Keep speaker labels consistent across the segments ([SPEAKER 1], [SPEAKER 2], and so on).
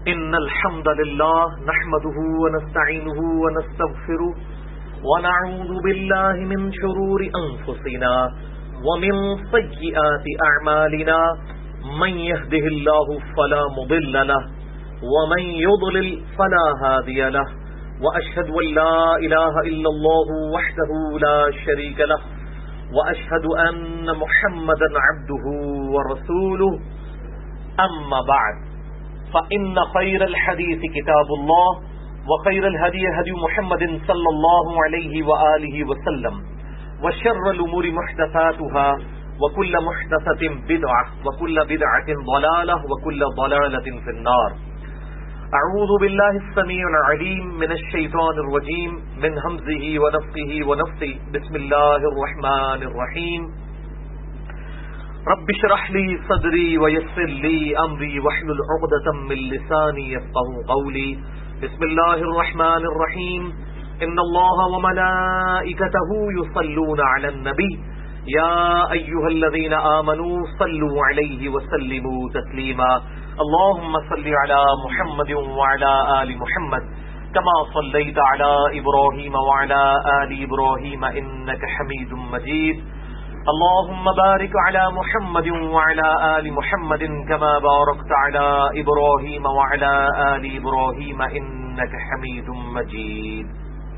[SPEAKER 1] إن الحمد لله نحمده ونستعينه ونستغفره ونعوذ بالله من شرور أنفسنا ومن سيئات أعمالنا من يهده الله فلا مضل له ومن يضلل فلا هادي له وأشهد أن لا إله إلا الله وحده لا شريك له وأشهد أن محمدا عبده ورسوله أما بعد فإن خير الحديث كتاب الله وخير الهدي هدي محمد صلى الله عليه وآله وسلم وشر الأمور محدثاتها وكل محدثة بدعة وكل بدعة ضلالة وكل ضلالة في النار. أعوذ بالله السميع العليم من الشيطان الرجيم من همزه ونفخه ونفثه. بسم الله الرحمن الرحيم. رب اشرح لي صدري ويسر لي أمري واحلل عقدة من لساني يفقهوا قولي. بسم الله الرحمن الرحيم. إن الله وملائكته يصلون على النبي يا أيها الذين آمنوا صلوا عليه وسلموا تسليما. اللهم صل على محمد وعلى آل محمد كما صليت على إبراهيم وعلى آل إبراهيم إنك حميد مجيد. اللهم بارك على محمد وعلى آل محمد كما باركت على إبراهيم وعلى آل إبراهيم إنك حميد مجيد.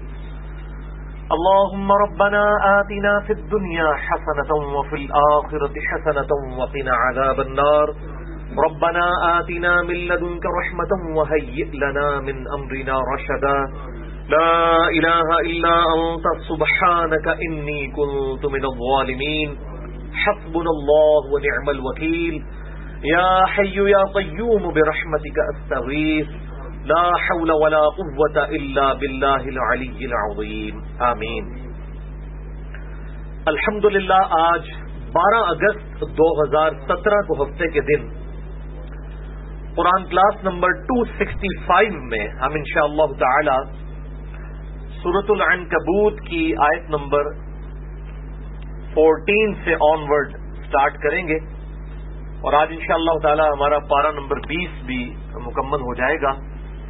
[SPEAKER 1] اللهم ربنا آتنا في الدنيا حسنة وفي الآخرة حسنة وقنا عذاب النار. ربنا آتنا من لدنك رحمة وهيئ لنا من أمرنا رشدا. لا إله إلا أنت سبحانك إني كنت من الظالمين. حسبنا الله ونعم الوكيل. يا حي يا قيوم برحمتك أستغيث. لا حول ولا قوة إلا بالله العلي العظيم. آمین. الحمدللہ آج 12 اگست 2017 کو ہفتے کے دن قرآن کلاس نمبر 265 میں ہم انشاءاللہ تعالی سورۃ العنکبوت کی آیت نمبر 14 سے آنورڈ سٹارٹ کریں گے اور آج انشاءاللہ تعالی ہمارا پارہ نمبر 20 بھی مکمل ہو جائے گا.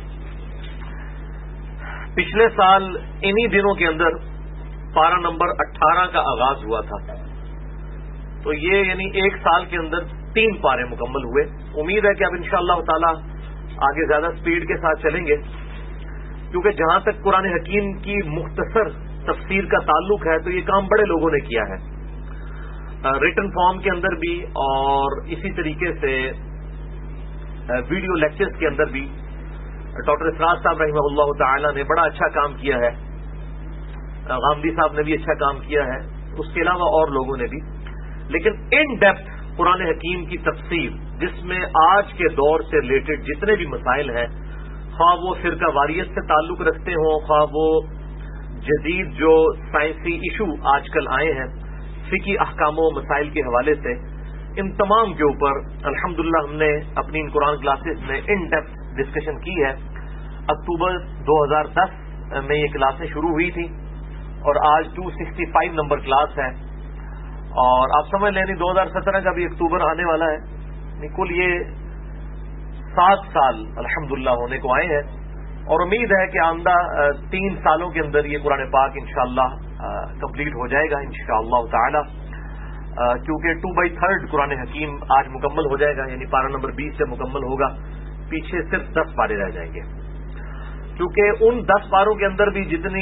[SPEAKER 1] پچھلے سال انہی دنوں کے اندر پارہ نمبر 18 کا آغاز ہوا تھا، تو یہ یعنی ایک سال کے اندر 3 پارے مکمل ہوئے. امید ہے کہ اب انشاءاللہ تعالی آگے زیادہ سپیڈ کے ساتھ چلیں گے، کیونکہ جہاں تک قرآن حکیم کی مختصر تفسیر کا تعلق ہے تو یہ کام بڑے لوگوں نے کیا ہے، ریٹن فارم کے اندر بھی اور اسی طریقے سے ویڈیو لیکچرز کے اندر بھی. ڈاکٹر اسرار صاحب رحمہ اللہ تعالی نے بڑا اچھا کام کیا ہے، غامدی صاحب نے بھی اچھا کام کیا ہے، اس کے علاوہ اور لوگوں نے بھی. لیکن ان ڈیپتھ قرآن حکیم کی تفسیر جس میں آج کے دور سے ریلیٹڈ جتنے بھی مسائل ہیں، خواہ وہ فرقہ واریت سے تعلق رکھتے ہوں، خواہ وہ جدید جو سائنسی ایشو آج کل آئے ہیں فقہی احکام و مسائل کے حوالے سے، ان تمام کے اوپر الحمدللہ ہم نے اپنی ان قرآن کلاسز میں ان ڈیپتھ ڈسکشن کی ہے. اکتوبر 2010 میں یہ کلاسیں شروع ہوئی تھی اور آج 265 نمبر کلاس ہے، اور آپ سمجھ لیں 2017 کا بھی اکتوبر آنے والا ہے. کل یہ 7 سال الحمدللہ ہونے کو آئے ہیں، اور امید ہے کہ آئندہ 3 سالوں کے اندر یہ قرآن پاک انشاءاللہ کمپلیٹ ہو جائے گا انشاءاللہ تعالی، کیونکہ 2/3 قرآن حکیم آج مکمل ہو جائے گا، یعنی پارہ نمبر 20 سے مکمل ہوگا. پیچھے صرف 10 پارے رہ جائیں گے، کیونکہ ان 10 پاروں کے اندر بھی جتنی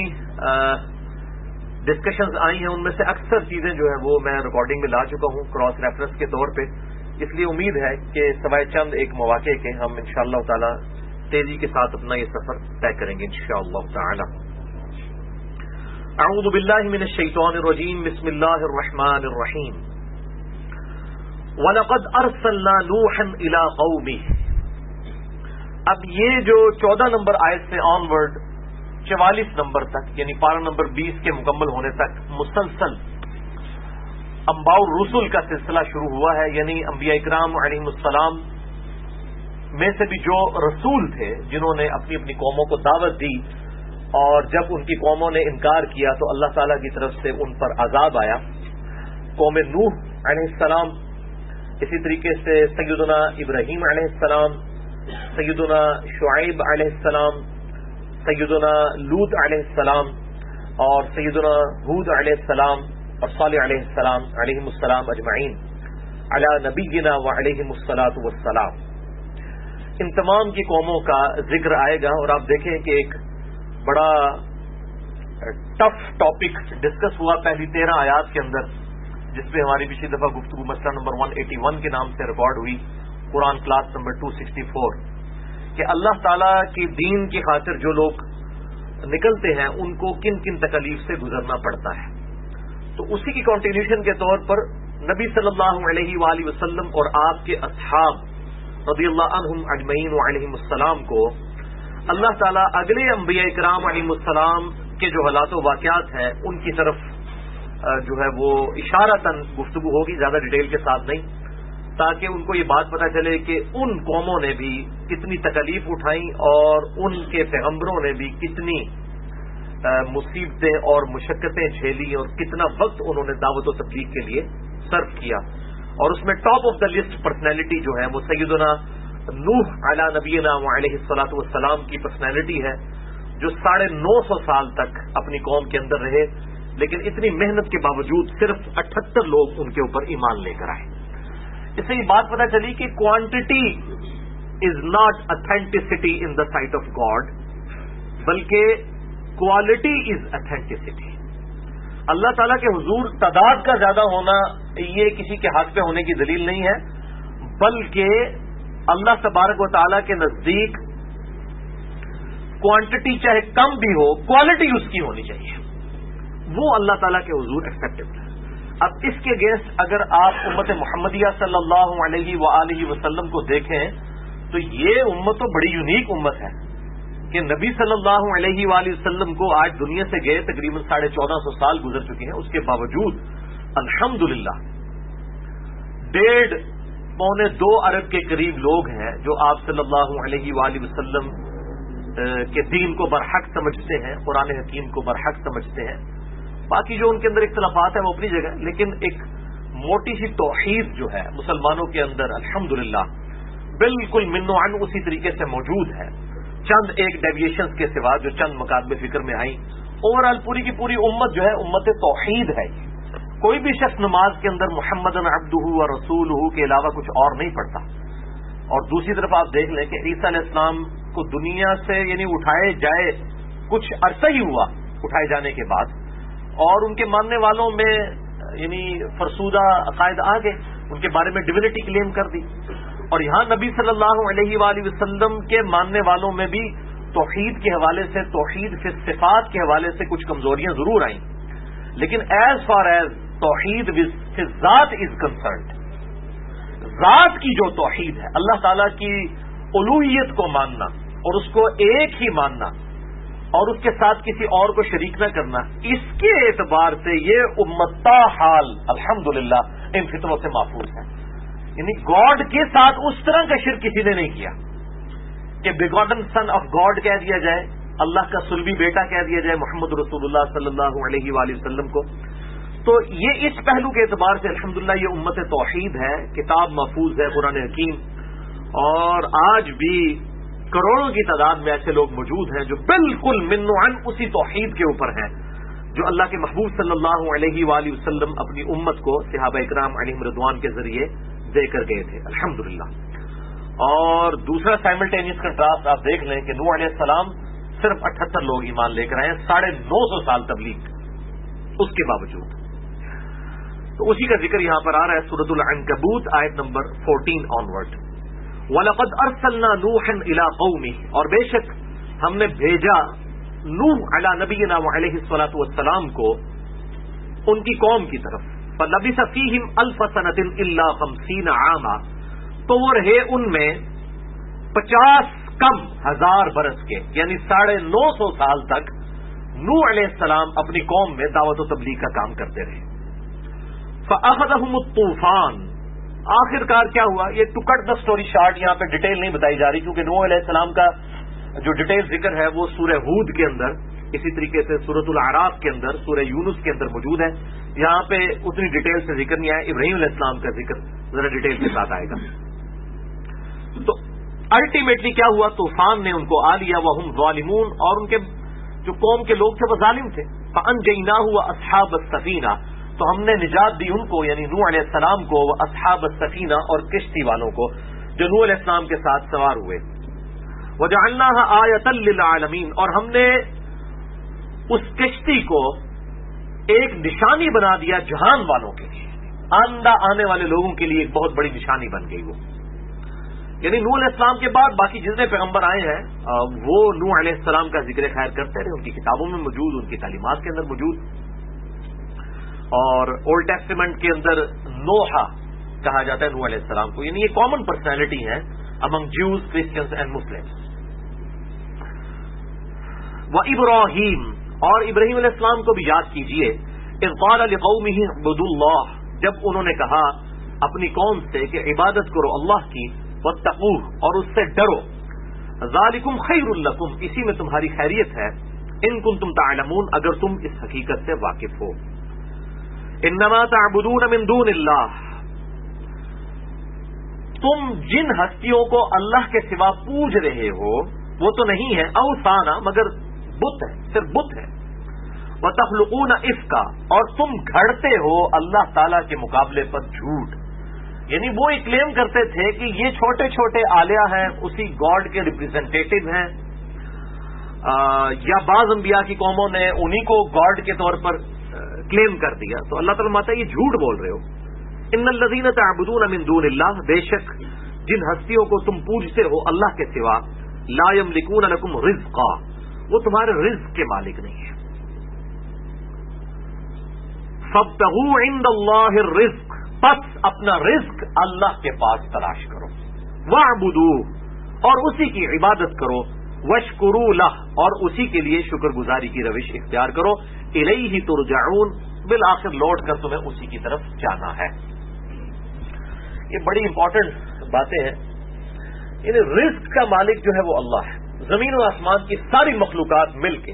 [SPEAKER 1] ڈسکشنز آئی ہیں ان میں سے اکثر چیزیں جو ہیں وہ میں ریکارڈنگ میں لا چکا ہوں کراس ریفرنس کے طور پہ. اس لیے امید ہے کہ سوائے چند ایک مواقع کے ہم انشاءاللہ تعالی تیزی کے ساتھ اپنا یہ سفر طے کریں گے انشاءاللہ تعالی. اعوذ باللہ من الشیطان الرجیم. بسم اللہ الرحمن الرحیم. وَلَقَدْ أَرْسَلْنَا نُوحًا إِلَىٰ قَوْمِهِ. اب یہ جو 14 نمبر آیت سے آنورڈ 44 نمبر تک یعنی پارہ نمبر 20 کے مکمل ہونے تک مسلسل انباء الرسل کا سلسلہ شروع ہوا ہے، یعنی انبیاء اکرام علیہم السلام میں سے بھی جو رسول تھے جنہوں نے اپنی اپنی قوموں کو دعوت دی، اور جب ان کی قوموں نے انکار کیا تو اللہ تعالیٰ کی طرف سے ان پر عذاب آیا. قوم نوح علیہ السلام، اسی طریقے سے سیدنا ابراہیم علیہ السلام، سیدنا شعیب علیہ السلام، سیدنا لوط علیہ السلام اور سیدنا ہود علیہ السلام اور صالح علیہ السلام علیہم السلام اجمعین علی نبینا وعلیہم الصلاۃ والسلام، ان تمام کی قوموں کا ذکر آئے گا. اور آپ دیکھیں کہ ایک بڑا ٹف ٹاپک ڈسکس ہوا پہلی 13 آیات کے اندر، جس پہ ہماری پچھلی دفعہ گفتگو مسئلہ نمبر 181 کے نام سے ریکارڈ ہوئی، قرآن کلاس نمبر 264، کہ اللہ تعالی کی دین کی خاطر جو لوگ نکلتے ہیں ان کو کن کن تکالیف سے گزرنا پڑتا ہے. تو اسی کی کنٹینیوشن کے طور پر نبی صلی اللہ علیہ وآلہ وسلم اور آپ کے اصحاب رضی اللہ عنہم اجمعین وعلیہم السلام کو اللہ تعالیٰ اگلے انبیاء کرام علیہم السلام کے جو حالات و واقعات ہیں ان کی طرف جو ہے وہ اشارتاً گفتگو ہوگی، زیادہ ڈیٹیل کے ساتھ نہیں، تاکہ ان کو یہ بات پتہ چلے کہ ان قوموں نے بھی کتنی تکالیف اٹھائیں اور ان کے پیغمبروں نے بھی کتنی مصیبتیں اور مشقتیں جھیلی اور کتنا وقت انہوں نے دعوت و تبلیغ کے لیے صرف کیا. اور اس میں top of the list personality جو ہے وہ سیدنا نوح علی نبینا علیہ الصلاۃ والسلام کی پرسنالٹی ہے، جو 950 سال تک اپنی قوم کے اندر رہے، لیکن اتنی محنت کے باوجود صرف 78 لوگ ان کے اوپر ایمان لے کر آئے. اس سے یہ بات پتہ چلی کہ quantity is not authenticity in the sight of God, بلکہ کوالٹی از اتھینٹسٹی. اللہ تعالیٰ کے حضور تعداد کا زیادہ ہونا یہ کسی کے ہاتھ پہ ہونے کی دلیل نہیں ہے، بلکہ اللہ تبارک و تعالیٰ کے نزدیک کوانٹٹی چاہے کم بھی ہو، کوالٹی اس کی ہونی چاہیے، وہ اللہ تعالیٰ کے حضور ایکسیپٹیبل ہے. اب اس کے اگینسٹ اگر آپ امت محمدیہ صلی اللہ علیہ وآلہ وسلم کو دیکھیں تو یہ امت تو بڑی یونیک امت ہے کہ نبی صلی اللہ علیہ وآلہ وسلم کو آج دنیا سے گئے تقریباً 1450 سال گزر چکے ہیں، اس کے باوجود الحمدللہ 1.5-2 ارب کے قریب لوگ ہیں جو آپ صلی اللہ علیہ وآلہ وسلم کے دین کو برحق سمجھتے ہیں، قرآن حکیم کو برحق سمجھتے ہیں. باقی جو ان کے اندر اختلافات ہیں وہ اپنی جگہ، لیکن ایک موٹی سی توحید جو ہے مسلمانوں کے اندر الحمدللہ بالکل من و عن اسی طریقے سے موجود ہے، چند ایک ڈیویشنز کے سوا جو چند مکاتب فکر میں آئیں. اوور آل پوری کی پوری امت جو ہے امت توحید ہے. کوئی بھی شخص نماز کے اندر محمد عبدہ و رسولہ کے علاوہ کچھ اور نہیں پڑھتا. اور دوسری طرف آپ دیکھ لیں کہ عیسیٰ علیہ السلام کو دنیا سے یعنی اٹھائے جائے کچھ عرصہ ہی ہوا اٹھائے جانے کے بعد، اور ان کے ماننے والوں میں یعنی فرسودہ عقائد آ گئے، ان کے بارے میں ڈیوینٹی کلیم کر دی. اور یہاں نبی صلی اللہ علیہ وآلہ وسلم کے ماننے والوں میں بھی توحید کے حوالے سے، توحید فی الصفات کے حوالے سے کچھ کمزوریاں ضرور آئیں، لیکن ایز فار ایز توحید فی الذات از کنسرنڈ، ذات کی جو توحید ہے، اللہ تعالیٰ کی الوہیت کو ماننا اور اس کو ایک ہی ماننا اور اس کے ساتھ کسی اور کو شریک نہ کرنا، اس کے اعتبار سے یہ امت تا حال الحمدللہ ان فتنوں سے محفوظ ہے. یعنی گاڈ کے ساتھ اس طرح کا شرک کسی نے نہیں کیا کہ بیگاٹن سن آف گاڈ کہہ دیا جائے، اللہ کا صلبی بیٹا کہہ دیا جائے محمد رسول اللہ صلی اللہ علیہ وآلہ وسلم کو. تو یہ اس پہلو کے اعتبار سے الحمدللہ یہ امت توحید ہے، کتاب محفوظ ہے قرآن حکیم، اور آج بھی کروڑوں کی تعداد میں ایسے لوگ موجود ہیں جو بالکل من و عن اسی توحید کے اوپر ہیں جو اللہ کے محبوب صلی اللہ علیہ وآلہ وسلم اپنی امت کو صحابہ اکرام علیہم رضوان کے ذریعے دے کر گئے تھے الحمدللہ. اور دوسرا سائملٹینیس کنٹراسٹ آپ دیکھ لیں کہ نوح علیہ السلام صرف 78 لوگ ایمان لے کر آئے ہیں، 950 سال تبلیغ اس کے باوجود. تو اسی کا ذکر یہاں پر آ رہا ہے سورۃ العنکبوت آیت نمبر 14 آنورڈ. وَلَقَدْ أَرْسَلْنَا نُوحًا إِلَىٰ قَوْمِهِ، اور بے شک ہم نے بھیجا نوح علی نبینا علیہ الصلاۃ والسلام کو ان کی قوم کی طرف. فَلَبِثَ فِيهِمْ أَلْفَ سَنَةٍ إِلَّا 50 عَامًا، تو وہ رہے ان میں 50 کم ہزار برس کے، یعنی 950 سال تک نوح علیہ السلام اپنی قوم میں دعوت و تبلیغ کا کام کرتے رہے. فَأَخَذَهُمُ الطُّوفَانُ، آخر کار کیا ہوا، یہ to cut the story short یہاں پہ ڈیٹیل نہیں بتائی جا رہی کیونکہ نوح علیہ السلام کا جو ڈیٹیل ذکر ہے وہ سورہ ہود کے اندر، اسی طریقے سے سورۃ الاعراف کے اندر، سورہ یونس کے اندر موجود ہے. یہاں پہ اتنی ڈیٹیل سے ذکر نہیں آیا. ابراہیم علیہ السلام کا ذکر ذرا ڈیٹیل کے ساتھ آئے گا. تو الٹیمیٹلی کیا ہوا؟ طوفان نے ان کو آ لیا، وہم ظالمون، اور ان کے جو قوم کے لوگ تھے وہ ظالم تھے. فانجیناہ واصحاب السفینہ، تو ہم نے نجات دی ان کو، یعنی نوح علیہ السلام کو، واصحاب السفینہ، اور کشتی والوں کو جو نوح علیہ السلام کے ساتھ سوار ہوئے. وجعلناها آیۃ للعالمین، اور ہم نے اس کشتی کو ایک نشانی بنا دیا جہان والوں کے لیے، آئندہ آنے والے لوگوں کے لیے ایک بہت بڑی نشانی بن گئی وہ. یعنی نوح علیہ السلام کے بعد باقی جتنے پیغمبر آئے ہیں وہ نوح علیہ السلام کا ذکر خیر کرتے رہے، ان کی کتابوں میں موجود، ان کی تعلیمات کے اندر موجود. اور اولڈ ٹیسٹمنٹ کے اندر نوحہ کہا جاتا ہے نوح علیہ السلام کو، یعنی یہ کامن پرسنالٹی ہے among Jews, Christians and Muslims. وابراہیم، اور ابراہیم علیہ السلام کو بھی یاد کیجئے، اذ قال لقومه اعبدوا اللہ، جب انہوں نے کہا اپنی قوم سے کہ عبادت کرو اللہ کی، واتقوہ، اور اس سے ڈرو، ذالکم خیر لکم، اسی میں تمہاری خیریت ہے، ان کنتم تعلمون، اگر تم اس حقیقت سے واقف ہو. انما تعبدون من دون اللہ، تم جن ہستیوں کو اللہ کے سوا پوج رہے ہو وہ تو نہیں ہے اوثانا، مگر بت ہے، صرف بت ہے. وتخلقون افکا، اور تم گھڑتے ہو اللہ تعالی کے مقابلے پر جھوٹ. یعنی وہ یہ کلیم کرتے تھے کہ یہ چھوٹے چھوٹے آلیہ ہیں، اسی گاڈ کے ریپرزینٹیٹو ہیں، یا بعض انبیاء کی قوموں نے انہی کو گاڈ کے طور پر کلیم کر دیا. تو اللہ تعالیٰ ماتا یہ جھوٹ بول رہے ہو. ان الذین تعبدون من دون اللہ، بے شک جن ہستیوں کو تم پوجتے ہو اللہ کے سوا، لا یملکون لکم رزقا، وہ تمہارے رزق کے مالک نہیں ہے. فابتغوا عند اللہ الرزق، پس اپنا رزق اللہ کے پاس تلاش کرو. واعبدوہ، اور اسی کی عبادت کرو. واشکروا لہ، اور اسی کے لیے شکر گزاری کی روش اختیار کرو. الیہ ترجعون، بالآخر لوٹ کر تمہیں اسی کی طرف جانا ہے. یہ بڑی امپورٹنٹ باتیں ہیں. یعنی رزق کا مالک جو ہے وہ اللہ ہے. زمین و آسمان کی ساری مخلوقات مل کے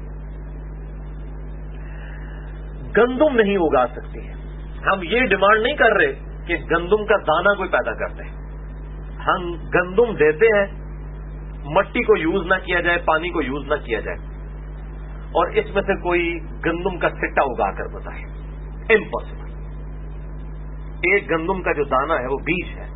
[SPEAKER 1] گندم نہیں اگا سکتی ہیں. ہم یہ ڈیمانڈ نہیں کر رہے کہ گندم کا دانہ کوئی پیدا کرتے ہیں. ہم گندم دیتے ہیں، مٹی کو یوز نہ کیا جائے، پانی کو یوز نہ کیا جائے، اور اس میں سے کوئی گندم کا سٹا اگا کر بتائے، امپاسبل. ایک گندم کا جو دانہ ہے وہ بیج ہے.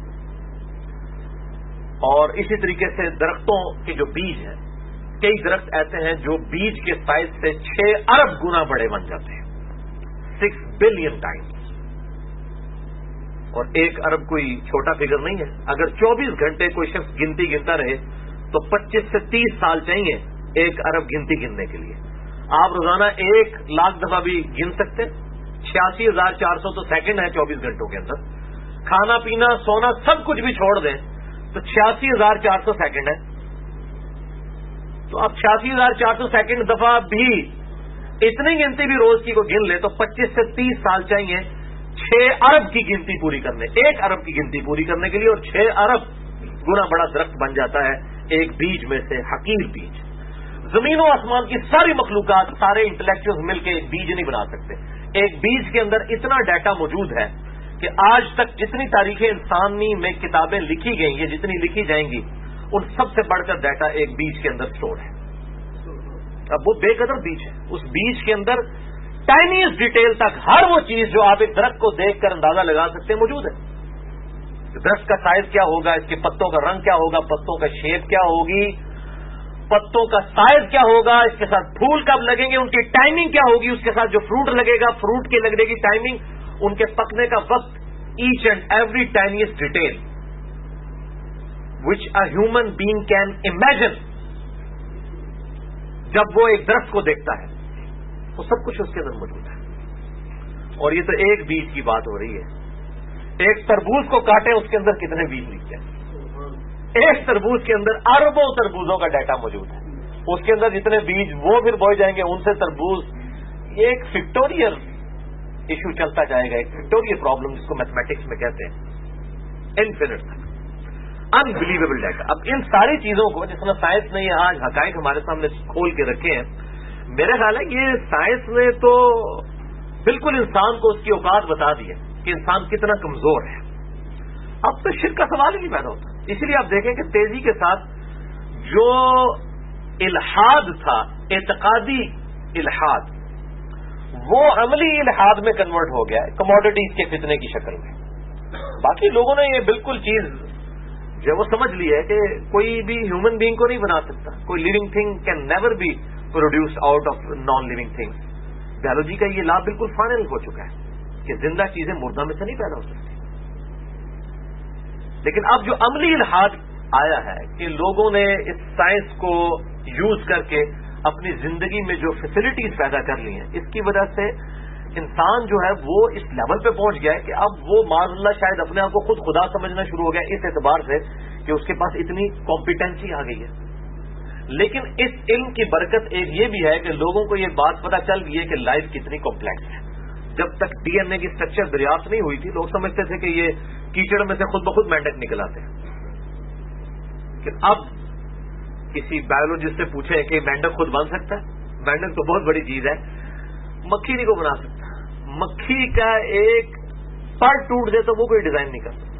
[SPEAKER 1] اور اسی طریقے سے درختوں کے جو بیج ہیں، کئی درخت ایسے ہیں جو بیج کے سائز سے 6 ارب گنا بڑے بن جاتے ہیں، 6 بلین ٹائمز. اور 1 ارب کوئی چھوٹا فگر نہیں ہے. اگر 24 گھنٹے کوئی شخص گنتی گنتا رہے تو 25 سے 30 سال چاہیے 1 ارب گنتی گننے کے لیے. آپ روزانہ 1 لاکھ دفعہ بھی گن سکتے. 86,400 تو سیکنڈ ہے 24 گھنٹوں کے اندر. کھانا پینا سونا سب کچھ بھی چھوڑ دیں تو 86,400 سیکنڈ ہے. تو اب 86,400 سیکنڈ دفعہ بھی اتنی گنتی بھی روز کی کو گن لے تو 25 سے 30 سال چاہیے 6 ارب کی گنتی پوری کرنے، 1 ارب کی گنتی پوری کرنے کے لیے. اور 6 ارب گنا بڑا درخت بن جاتا ہے ایک بیج میں سے، حقیر بیج. زمین و آسمان کی ساری مخلوقات، سارے انٹلیکچوئلز مل کے ایک بیج نہیں بنا سکتے. ایک بیج کے اندر اتنا ڈیٹا موجود ہے کہ آج تک جتنی تاریخ انسانی میں کتابیں لکھی گئی ہیں، جتنی لکھی جائیں گی، ان سب سے بڑھ کر ڈیٹا ایک بیج کے اندر سٹور ہے. اب وہ بے قدر بیج ہے. اس بیج کے اندر ٹائنیسٹ ڈیٹیل تک ہر وہ چیز جو آپ ایک درخت کو دیکھ کر اندازہ لگا سکتے ہیں موجود ہے. درخت کا سائز کیا ہوگا، اس کے پتوں کا رنگ کیا ہوگا، پتوں کا شیپ کیا ہوگی، پتوں کا سائز کیا ہوگا، اس کے ساتھ پھول کب لگیں گے، ان کی ٹائمنگ کیا ہوگی، اس کے ساتھ جو فروٹ لگے گا فروٹ کی لگنے کی ٹائمنگ، ان کے پکنے کا وقت. Each and every tiniest detail which a human being can imagine. جب وہ ایک درخت کو دیکھتا ہے وہ سب کچھ اس کے اندر موجود ہے. اور یہ تو ایک بیج کی بات ہو رہی ہے. ایک تربوز کو کاٹے اس کے اندر کتنے بیج نکلتے ہیں. ایک تربوز کے اندر اربوں تربوزوں کا ڈیٹا موجود ہے. اس کے اندر جتنے بیج وہ پھر بوئے جائیں گے ان سے تربوز. یہ ایک فیکٹوریل ایشو چلتا جائے گا، ایک فیکٹوریل پرابلم جس کو میتھمیٹکس میں کہتے ہیں، انفینٹ تک. Unbelievable data. اب ان ساری چیزوں کو جس میں سائنس نے یہ آج حقائق ہمارے سامنے کھول کے رکھے ہیں، میرا خیال ہے یہ سائنس نے تو بالکل انسان کو اس کی اوقات بتا دی ہے کہ انسان کتنا کمزور ہے. اب تو شرک کا سوال ہی نہیں پیدا ہوتا. اسی لیے آپ دیکھیں کہ تیزی کے ساتھ جو الحاد تھا، اعتقادی الحاد، وہ عملی الحاد میں کنورٹ ہو گیا ہے کموڈٹیز کے فتنے کی شکل میں. باقی لوگوں نے یہ بالکل چیز جو وہ سمجھ لی ہے کہ کوئی بھی ہیومن بینگ کو نہیں بنا سکتا، کوئی living thing can never be produce out of non living things. Biology کا یہ لا بالکل فائنل ہو چکا ہے کہ زندہ چیزیں مردہ میں سے نہیں پیدا ہو سکتی. لیکن اب جو عملی الحاد آیا ہے کہ لوگوں نے اس سائنس کو یوز کر کے اپنی زندگی میں جو فیسلٹیز پیدا کر لی ہیں، اس کی وجہ سے انسان جو ہے وہ اس لیول پہ پہنچ گیا ہے کہ اب وہ معاذ اللہ شاید اپنے آپ کو خود خدا سمجھنا شروع ہو گیا اس اعتبار سے کہ اس کے پاس اتنی کمپیٹنسی آ گئی ہے. لیکن اس علم کی برکت ایک یہ بھی ہے کہ لوگوں کو یہ بات پتہ چل گئی ہے کہ لائف کتنی کمپلیکس ہے. جب تک ڈی این اے کی اسٹرکچر دریافت نہیں ہوئی تھی، لوگ سمجھتے تھے کہ یہ کیچڑ میں سے خود بخود مینڈک نکل آتے ہیں. کہ اب کسی بایولوجسٹ سے پوچھیں کہ مینڈک خود بن سکتا ہے؟ مینڈک تو بہت بڑی چیز ہے، مکھی نہیں کو بنا سکتا. مکھی کا ایک پر ٹوٹ دے تو وہ کوئی ڈیزائن نہیں کر سکتا.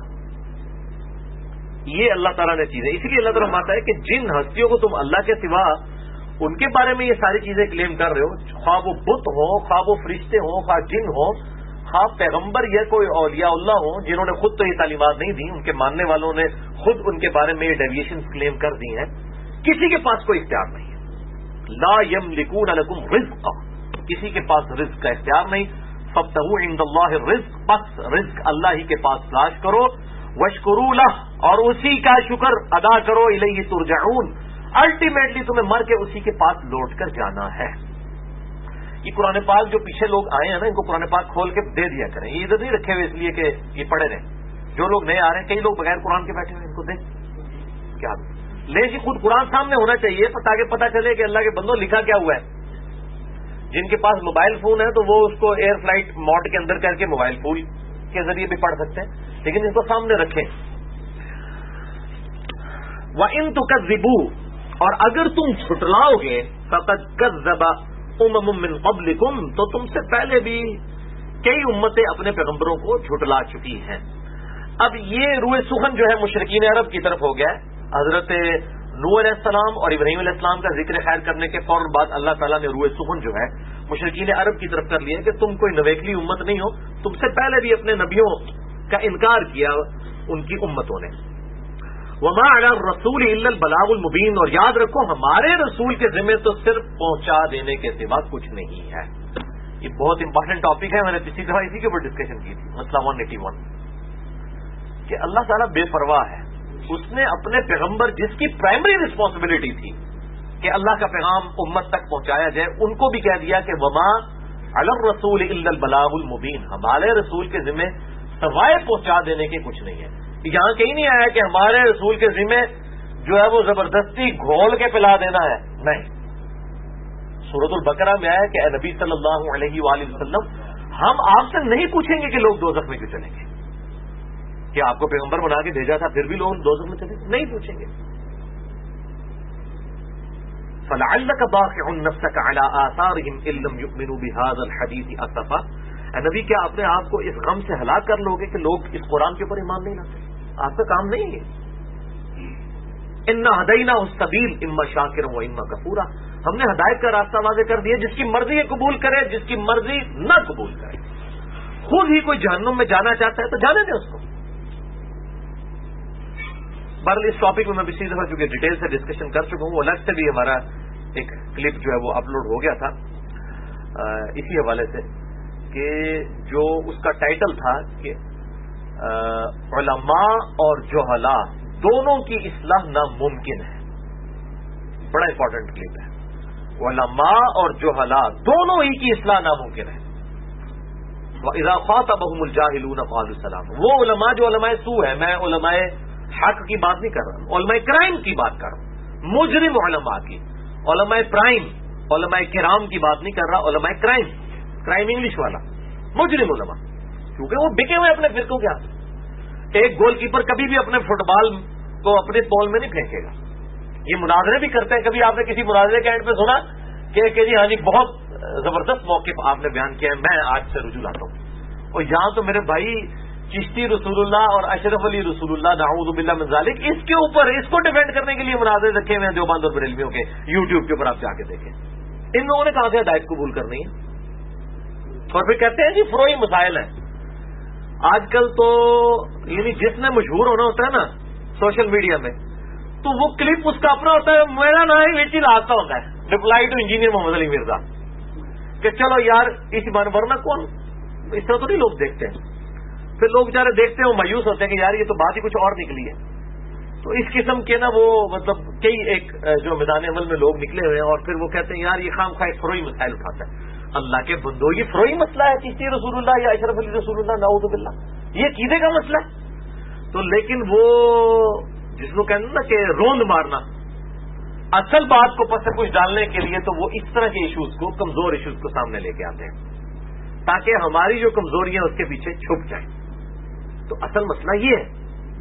[SPEAKER 1] یہ اللہ تعالیٰ نے چیز ہے. اسی لیے اللہ تعالیٰ مانتا ہے کہ جن ہستیوں کو تم اللہ کے سوا ان کے بارے میں یہ ساری چیزیں کلیم کر رہے ہو، خواہ وہ بت ہوں، خواہ وہ فرشتے ہوں، خواہ جن ہوں، خواہ پیغمبر یا کوئی اولیاء اللہ ہوں جنہوں نے خود تو یہ تعلیمات نہیں دی، ان کے ماننے والوں نے خود ان کے بارے میں یہ ڈیویشن کلیم کر دی ہیں، کسی کے پاس کوئی اختیار نہیں ہے. لا یملکون لکم رزقا، کسی کے پاس رزق کا اختیار نہیں. فابتغوا عند اللہ الرزق، بس رزق اللہ ہی کے پاس تلاش کرو. واشکروا لہ، اور اسی کا شکر ادا کرو. الیہ ترجعون، الٹیمیٹلی تمہیں مر کے اسی کے پاس لوٹ کر جانا ہے. یہ قرآن پاک جو پیچھے لوگ آئے ہیں نا، ان کو قرآن پاک کھول کے دے دیا کریں. یہ ادھر نہیں رکھے ہوئے اس لیے کہ یہ پڑھے رہیں. جو لوگ نئے آ رہے ہیں، کئی لوگ بغیر قرآن کے بیٹھے ہوئے، ان کو دیں. کیا لے جی، خود قرآن سامنے ہونا چاہیے تاکہ پتہ چلے کہ اللہ کے بندوں لکھا کیا ہوا ہے. جن کے پاس موبائل فون ہے تو وہ اس کو ایئر فلائٹ موڈ کے اندر کر کے موبائل فون کے ذریعے بھی پڑھ سکتے ہیں، لیکن اس کو سامنے رکھیں. وَإِن تُكَذِّبُوا، اور اگر تم جھٹلاؤ گے، فَقَدْ كَذَّبَ أُمَمٌ مِّن قَبْلِكُمْ، تو تم سے پہلے بھی کئی امتیں اپنے پیغمبروں کو جھٹلا چکی ہیں. اب یہ روئے سخن جو ہے مشرکین عرب کی طرف ہو گیا ہے. حضرت نوح علیہ السلام اور ابراہیم علیہ السلام کا ذکر خیر کرنے کے فوراً بعد اللہ تعالیٰ نے روئے سخن جو ہے مشرکین عرب کی طرف کر لیا کہ تم کوئی نویکلی امت نہیں ہو، تم سے پہلے بھی اپنے نبیوں کا انکار کیا ان کی امتوں نے. وما علی الرسول الا البلاغ المبین، اور یاد رکھو ہمارے رسول کے ذمہ تو صرف پہنچا دینے کے سوا کچھ نہیں ہے. یہ بہت امپورٹنٹ ٹاپک ہے، میں نے پچھلی دفعہ اسی کے اوپر ڈسکشن کی تھی. مسئلہ 181 کہ اللہ تعالیٰ بے پرواہ ہے. اس نے اپنے پیغمبر جس کی پرائمری رسپانسبلٹی تھی کہ اللہ کا پیغام امت تک پہنچایا جائے، ان کو بھی کہہ دیا کہ وما علی الرسول الا البلاغ المبین، ہمارے رسول کے ذمہ سوائے پہنچا دینے کے کچھ نہیں ہے. یہاں کہیں نہیں آیا کہ ہمارے رسول کے ذمہ جو ہے وہ زبردستی گھول کے پلا دینا ہے، نہیں. سورۃ البقرہ میں آیا کہ اے نبی صلی اللہ علیہ وآلہ وسلم، ہم آپ سے نہیں پوچھیں گے کہ لوگ دوزخ میں کیوں چلیں گے. کہ آپ کو پیغمبر بنا کے بھیجا تھا پھر بھی لوگ دوزخ میں چلے گے؟ نہیں پوچھیں گے. فَلَعَلَّكَ بَاخِعٌ نَفْسَكَ عَلَىٰ آثَارِهِمْ إِن لَّمْ يُؤْمِنُوا بِهَٰذَا الْحَدِيثِ أَسَفًا. اے نبی، کیا اپنے آپ کو اس غم سے ہلاک کر لوگے کہ لوگ اس قرآن کے اوپر ایمان نہیں لاتے؟ آپ کا کام نہیں ہے. إِنَّا هَدَيْنَاهُ السَّبِيلَ إِمَّا شَاكِرًا وَإِمَّا كَفُورًا. ہم نے ہدایت کا راستہ واضح کر دیا، جس کی مرضی قبول کرے، جس کی مرضی نہ قبول کرے. خود ہی کوئی جہنم میں جانا چاہتا ہے تو جانے دیں اس کو. بہرحال اس ٹاپک میں پچھلی دفعہ چونکہ ڈیٹیل سے ڈسکشن کر چکا ہوں، وہ الگ سے بھی ہمارا ایک کلپ جو ہے وہ اپلوڈ ہو گیا تھا اسی حوالے سے، کہ جو اس کا ٹائٹل تھا کہ علماء اور جہلاء دونوں کی اصلاح ناممکن ہے. بڑا امپورٹنٹ کلپ ہے. علماء اور جہلاء دونوں ہی کی اصلاح ناممکن ہے. وَإِذَا خَاطَبَهُمُ الْجَاهِلُونَ قَالُوا سَلَامًا. وہ علماء جو علماء سو ہے، میں علماء حق کی بات نہیں کر رہا ہوں، علماء کرائم کی بات کر رہا ہوں، مجرم علماء کی. علماء پرائم، علماء کرام کی بات نہیں کر رہا، علماء کرائم، کرائم انگلش والا، مجرم علماء، کیونکہ وہ بکے ہوئے اپنے فرقوں کے ہاتھ. ایک گول کیپر کبھی بھی اپنے فٹ بال کو اپنے پول میں نہیں پھینکے گا. یہ مناظرے بھی کرتے ہیں. کبھی آپ نے کسی مناظرے کے اینڈ پہ سنا کہ جی ہاں جی بہت زبردست موقف آپ نے بیان کیا ہے، میں آج سے رجوع لاتا ہوں. اور یہاں تو میرے بھائی چشتی رسول اللہ اور اشرف علی رسول اللہ نعوذ باللہ من ذالک، اس کے اوپر اس کو ڈیفینڈ کرنے کے لیے مناظرے رکھے ہوئے ہیں دیوبند اور بریلویوں کے یوٹیوب کے اوپر، آپ جا کے دیکھیں ان لوگوں نے کہاں سے ہدایت قبول کرنی ہے. اور پھر کہتے ہیں جی فروئی مسائل ہیں. آج کل تو یعنی جس نے مشہور ہونا ہوتا ہے نا سوشل میڈیا میں، تو وہ کلپ اس کا اپنا ہوتا ہے، میرا نام ہی ویچی راستہ ہوتا ہے reply to engineer Muhammad Ali Mirza, کہ چلو یار اس بار ورنہ کون اس طرح تو نہیں لوگ دیکھتے ہیں. پھر لوگ بیچارے دیکھتے ہیں وہ مایوس ہوتے ہیں کہ یار یہ تو بات ہی کچھ اور نکلی ہے. تو اس قسم کے نا وہ مطلب کئی ایک جو میدان عمل میں لوگ نکلے ہوئے ہیں، اور پھر وہ کہتے ہیں یار یہ خام خواہ فروئی مسائل اٹھاتا ہے. اللہ کے بندو، یہ فروئی مسئلہ ہے چشتی رسول اللہ یا اشرف علی رسول اللہ نعوذ باللہ، یہ عقیدے کا مسئلہ ہے. تو لیکن وہ جس کو کہتے ہیں نا کہ روند مارنا اصل بات کو پس سے کچھ ڈالنے کے لیے، تو وہ اس طرح کے ایشوز کو، کمزور ایشوز کو سامنے لے کے آتے ہیں تاکہ ہماری جو کمزوریاں اس کے پیچھے چھپ جائیں. تو اصل مسئلہ یہ ہے.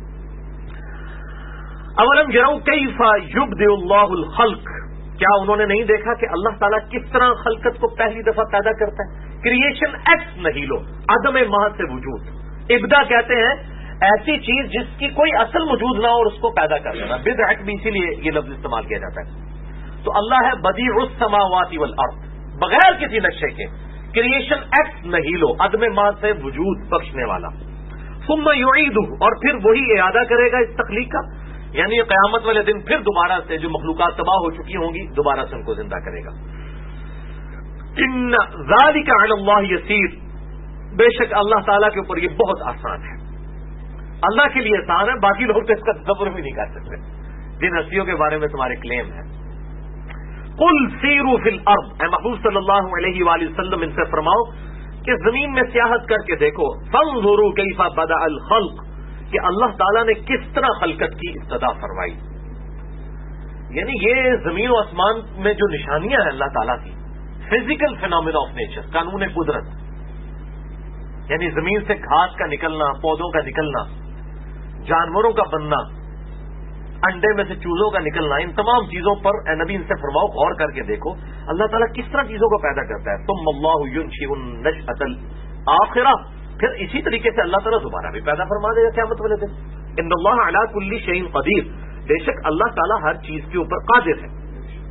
[SPEAKER 1] اولم یروا کیف یبدئ اللہ الخلق، کیا انہوں نے نہیں دیکھا کہ اللہ تعالیٰ کس طرح خلقت کو پہلی دفعہ پیدا کرتا ہے. کریشن ایکس نہیلو، عدم محض سے وجود. ابدا کہتے ہیں ایسی چیز جس کی کوئی اصل موجود نہ ہو اور اس کو پیدا کر لینا. بدعت بھی اسی لیے یہ لفظ استعمال کیا جاتا ہے. تو اللہ ہے بدیع السماوات والارض، بغیر کسی نقشے کے. کریشن ایکس نہیلو، عدم محض سے وجود بخشنے والا. ثم یعیدہ، اور پھر وہی اعادہ کرے گا اس تخلیق کا، یعنی قیامت والے دن پھر دوبارہ سے جو مخلوقات تباہ ہو چکی ہوں گی دوبارہ سے ان کو زندہ کرے گا. ان ذالک علی اللہ یسیر، بے شک اللہ تعالیٰ کے اوپر یہ بہت آسان ہے. اللہ کے لیے آسان ہے، باقی لوگ تو اس کا تصور بھی نہیں کر سکتے جن ہستیوں کے بارے میں تمہارے کلیم ہے. قل سیروا فی الارض، اے محبوب صلی اللہ علیہ وآلہ وسلم ان سے فرماؤ کہ زمین میں سیاحت کر کے دیکھو. فانظروا کیف بدأ الخلق، کہ اللہ تعالیٰ نے کس طرح خلقت کی ابتدا فرمائی. یعنی یہ زمین و آسمان میں جو نشانیاں ہیں اللہ تعالیٰ کی، فزیکل فینومینا آف نیچر، قانون قدرت، یعنی زمین سے گھاس کا نکلنا، پودوں کا نکلنا، جانوروں کا بننا، انڈے میں سے چوزوں کا نکلنا، ان تمام چیزوں پر اے نبی ان سے فرماؤ غور کر کے دیکھو اللہ تعالیٰ کس طرح چیزوں کو پیدا کرتا ہے. ثم اللہ ينشئ النشأة الآخرہ، پھر اسی طریقے سے اللہ تعالیٰ دوبارہ بھی پیدا فرما دے گا قیامت والے دن. ان اللہ علی کل شیء قدیر، بے شک اللہ تعالیٰ ہر چیز کے اوپر قادر ہے.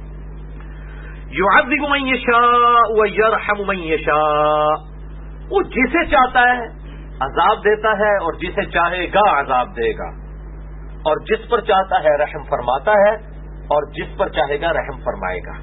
[SPEAKER 1] یعذب من یشاء ویرحم من یشاء، وہ جسے چاہتا ہے عذاب دیتا ہے اور جسے چاہے گا عذاب دے گا، اور جس پر چاہتا ہے رحم فرماتا ہے اور جس پر چاہے گا رحم فرمائے گا.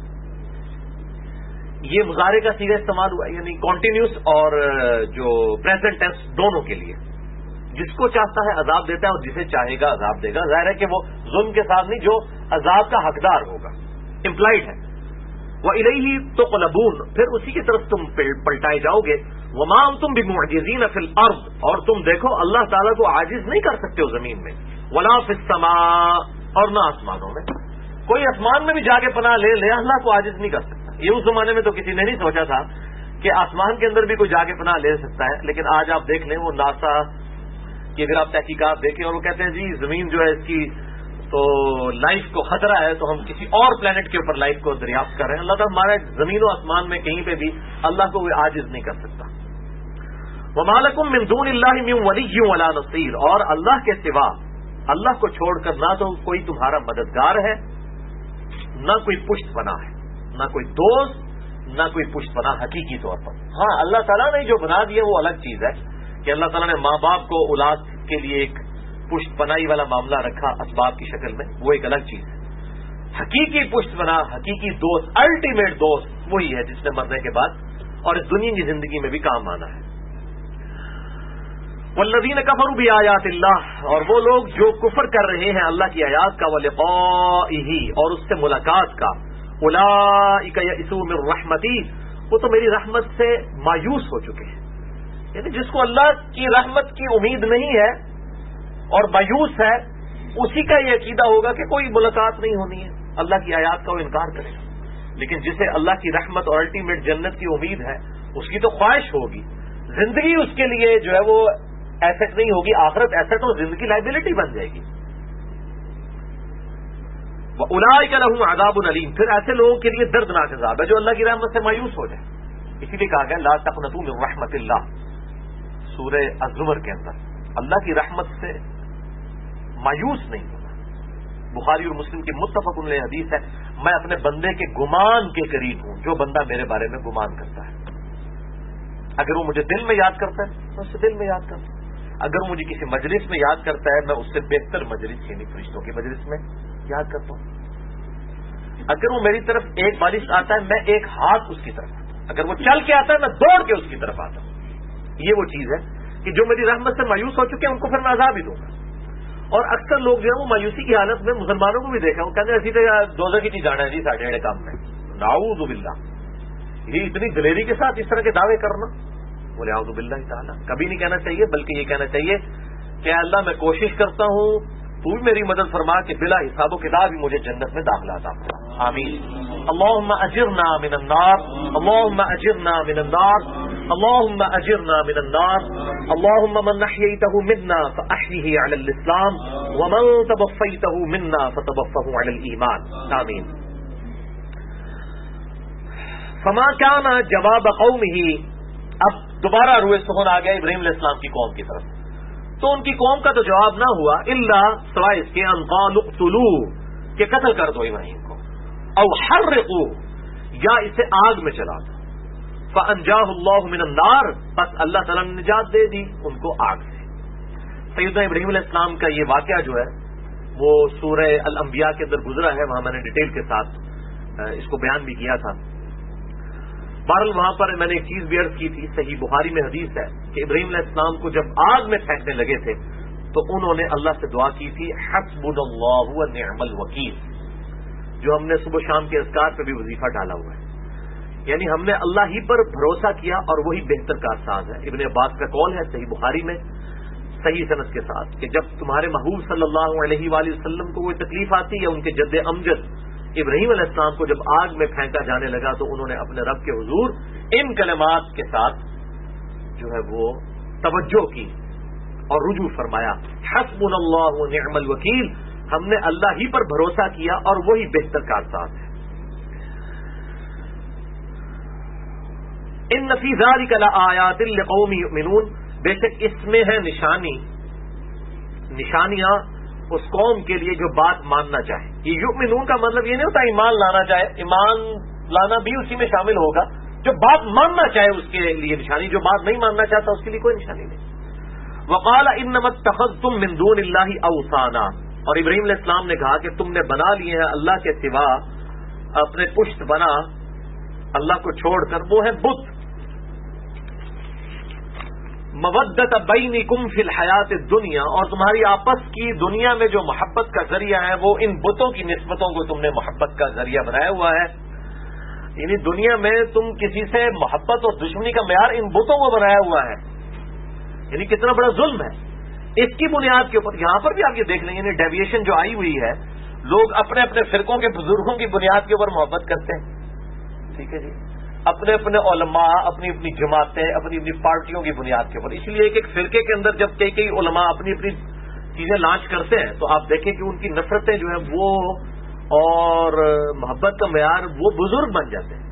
[SPEAKER 1] یہ مضارع کا صیغہ استعمال ہوا، یعنی کنٹینیوس اور جو پریزنٹ ٹینس دونوں کے لیے. جس کو چاہتا ہے عذاب دیتا ہے اور جسے چاہے گا عذاب دے گا. ظاہر ہے کہ وہ ظلم کے ساتھ نہیں، جو عذاب کا حقدار ہوگا، امپلائڈ ہے. وَإِلَيْهِ تُقْلَبُونَ، پھر اسی کی طرف تم پلٹائے جاؤ گے. وَمَا أَنْتُمْ بِمُعْجِزِينَ فِي الْأَرْضِ، اور تم دیکھو اللہ تعالیٰ کو عاجز نہیں کر سکتے ہو زمین میں. وَلَا فِي السَّمَاءِ، اور نہ آسمانوں میں. کوئی آسمان میں بھی جا کے پناہ لے اللہ کو عاجز نہیں کر سکتا. یہ اس زمانے میں تو کسی نے نہیں سوچا تھا کہ آسمان کے اندر بھی کوئی جا کے پناہ لے سکتا ہے. لیکن آج آپ دیکھ لیں وہ ناسا کی اگر آپ تحقیقات دیکھیں اور وہ کہتے ہیں جی زمین جو ہے اس کی تو لائف کو خطرہ ہے، تو ہم کسی اور پلانٹ کے اوپر لائف کو دریافت کر رہے ہیں. اللہ تعالیٰ ہمارے زمین و آسمان میں کہیں پہ بھی اللہ کو کوئی عاجز نہیں کر سکتا. وَمَا لَكُم مِّن دُونِ اللَّهِ مِن وَلِيٍّ وَلَا نَصِيرٍ، اور اللہ کے سوا، اللہ کو چھوڑ کر نہ تو کوئی تمہارا مددگار ہے، نہ کوئی پشت پناہ ہے، نہ کوئی دوست، نہ کوئی پشت پناہ حقیقی طور پر. ہاں اللہ تعالیٰ نے جو بنا دیا وہ الگ چیز ہے کہ اللہ تعالیٰ نے ماں باپ کو اولاد کے لیے ایک پشت پناہی والا معاملہ رکھا اسباب کی شکل میں، وہ ایک الگ چیز ہے. حقیقی پشت پناہ، حقیقی دوست، الٹیمیٹ دوست وہی ہے جس نے مرنے کے بعد اور اس دنیا کی زندگی میں بھی کام آنا ہے. والذین کفروا بآیات اللہ، اور وہ لوگ جو کفر کر رہے ہیں اللہ کی آیات کا، ولقائہ، اور اس سے ملاقات کا، اولئک یئسوا من رحمتی، وہ تو میری رحمت سے مایوس ہو چکے ہیں. یعنی جس کو اللہ کی رحمت کی امید نہیں ہے اور مایوس ہے، اسی کا یہ عقیدہ ہوگا کہ کوئی ملاقات نہیں ہونی ہے، اللہ کی آیات کا وہ انکار کرے گا. لیکن جسے اللہ کی رحمت اور الٹیمیٹ جنت کی امید ہے، اس کی تو خواہش ہوگی. زندگی اس کے لیے جو ہے وہ ایسٹ نہیں ہوگی، آخرت ایسٹ اور زندگی لائبلٹی بن جائے گی. وَأُولَٰئِكَ لَهُمْ عَذَابٌ أَلِيمٌ، پھر ایسے لوگوں کے لیے دردناک عذاب ہے جو اللہ کی رحمت سے مایوس ہو جائے. اسی لیے کہا گیا لا تقنطوا من رحمت اللہ، سورہ الزمر کے اندر اللہ کی رحمت سے مایوس نہیں ہونا. بخاری اور مسلم کی متفق علیہ حدیث ہے، میں اپنے بندے کے گمان کے قریب ہوں جو بندہ میرے بارے میں گمان کرتا ہے. اگر وہ مجھے دل میں یاد کرتا ہے میں اس سے دل میں یاد کرتا ہوں، اگر وہ مجھے کسی مجلس میں یاد کرتا ہے میں اس سے بہتر مجلس یعنی فرشتوں کی مجلس میں یاد کرتا ہوں. اگر وہ میری طرف ایک بالش آتا ہے میں ایک ہاتھ اس کی طرف آتا ہوں، اگر وہ چل کے آتا ہے میں دوڑ کے اس کی طرف آتا ہوں. یہ وہ چیز ہے کہ جو میری رحمت سے مایوس ہو چکے ہیں ان کو پھر میں عذاب ہی دوں گا. اور اکثر لوگ جو ہے وہ مایوسی کی حالت میں مسلمانوں کو بھی دیکھا وہ کہتے ہیں ایسی طرح دوزخ کی چیز جانا ہے جی ساڑھے ایڑے کام میں. نعوذ باللہ، یہ اتنی دلیری کے ساتھ اس طرح کے دعوے کرنا، بولے اعوذ باللہ تعالیٰ کبھی نہیں کہنا چاہیے، بلکہ یہ کہنا چاہیے کہ اللہ میں کوشش کرتا ہوں تو بھی میری مدد فرما کہ بلا حساب و کتاب ہی مجھے جنت میں داخلہ عطا فرما. آمین. اللہم اجرنا من النار، اللہم اجرنا من النار، اللہم اجرنا من النار. اللہم من احییتہ منا فاحیہ علی الاسلام ومن توفیتہ منا فتوفہ علی الایمان. آمین. فما کان جواب قومہ، اب دوبارہ روئے سخن آ گیا ابراہیم علیہ السلام کی قوم کی طرف. تو ان کی قوم کا تو جواب نہ ہوا الا سوائے اس کے ان قالوا اقتلوه کہ قتل کر دو ابراہیم کو، او حرقوه یا اسے آگ میں جلا دو. فانجاه اللہ من النار، بس اللہ تعالیٰ نے نجات دے دی ان کو آگ سے. سیدنا ابراہیم علیہ السلام کا یہ واقعہ جو ہے وہ سورہ الانبیاء کے اندر گزرا ہے، وہاں میں نے ڈیٹیل کے ساتھ اس کو بیان بھی کیا تھا. بہرحال وہاں پر میں نے ایک چیز بھی عرض کی تھی، صحیح بخاری میں حدیث ہے کہ ابراہیم علیہ السلام کو جب آگ میں پھینکنے لگے تھے تو انہوں نے اللہ سے دعا کی تھی حسبنا اللہ ونعم الوکیل، جو ہم نے صبح شام کے اذکار پہ بھی وظیفہ ڈالا ہوا ہے، یعنی ہم نے اللہ ہی پر بھروسہ کیا اور وہی بہتر کارساز ہے. ابن عباس کا قول ہے صحیح بخاری میں صحیح سند کے ساتھ کہ جب تمہارے محبوب صلی اللہ علیہ وآلہ وسلم کو کوئی تکلیف آتی ہے، ان کے جد امجد ابراہیم علیہ السلام کو جب آگ میں پھینکا جانے لگا تو انہوں نے اپنے رب کے حضور ان کلمات کے ساتھ جو ہے وہ توجہ کی اور رجوع فرمایا حسبنا اللہ ونعم الوکیل، ہم نے اللہ ہی پر بھروسہ کیا اور وہی بہتر کارساز ہے. ان فی ذلک لآیات لقوم یؤمنون، بے شک اس میں ہے نشانیاں اس قوم کے لیے جو بات ماننا چاہے. یہ یؤمنون کا مطلب یہ نہیں ہوتا ایمان لانا چاہے، ایمان لانا بھی اسی میں شامل ہوگا. جو بات ماننا چاہے اس کے لیے نشانی، جو بات نہیں ماننا چاہتا اس کے لیے کوئی نشانی نہیں. وقال انما اتخذتم من دون اللہ اوثانا، اور ابراہیم علیہ السلام نے کہا کہ تم نے بنا لیے ہیں اللہ کے سوا اپنے پشت بنا، اللہ کو چھوڑ کر وہ ہے بت. مودت بینکم فی الحیات الدنیا، اور تمہاری آپس کی دنیا میں جو محبت کا ذریعہ ہے وہ ان بتوں کی نسبتوں کو تم نے محبت کا ذریعہ بنایا ہوا ہے. یعنی دنیا میں تم کسی سے محبت اور دشمنی کا معیار ان بتوں کو بنایا ہوا ہے. یعنی کتنا بڑا ظلم ہے. اس کی بنیاد کے اوپر یہاں پر بھی آپ یہ دیکھ لیں، یعنی ڈیویشن جو آئی ہوئی ہے، لوگ اپنے اپنے فرقوں کے بزرگوں کی بنیاد کے اوپر محبت کرتے ہیں. ٹھیک ہے جی، اپنے اپنے علماء، اپنی اپنی جماعتیں، اپنی اپنی پارٹیوں کی بنیاد کے اوپر. اس لیے ایک ایک فرقے کے اندر جب کئی علماء اپنی اپنی چیزیں لانچ کرتے ہیں تو آپ دیکھیں کہ ان کی نفرتیں جو ہیں وہ اور محبت کا معیار وہ بزرگ بن جاتے ہیں.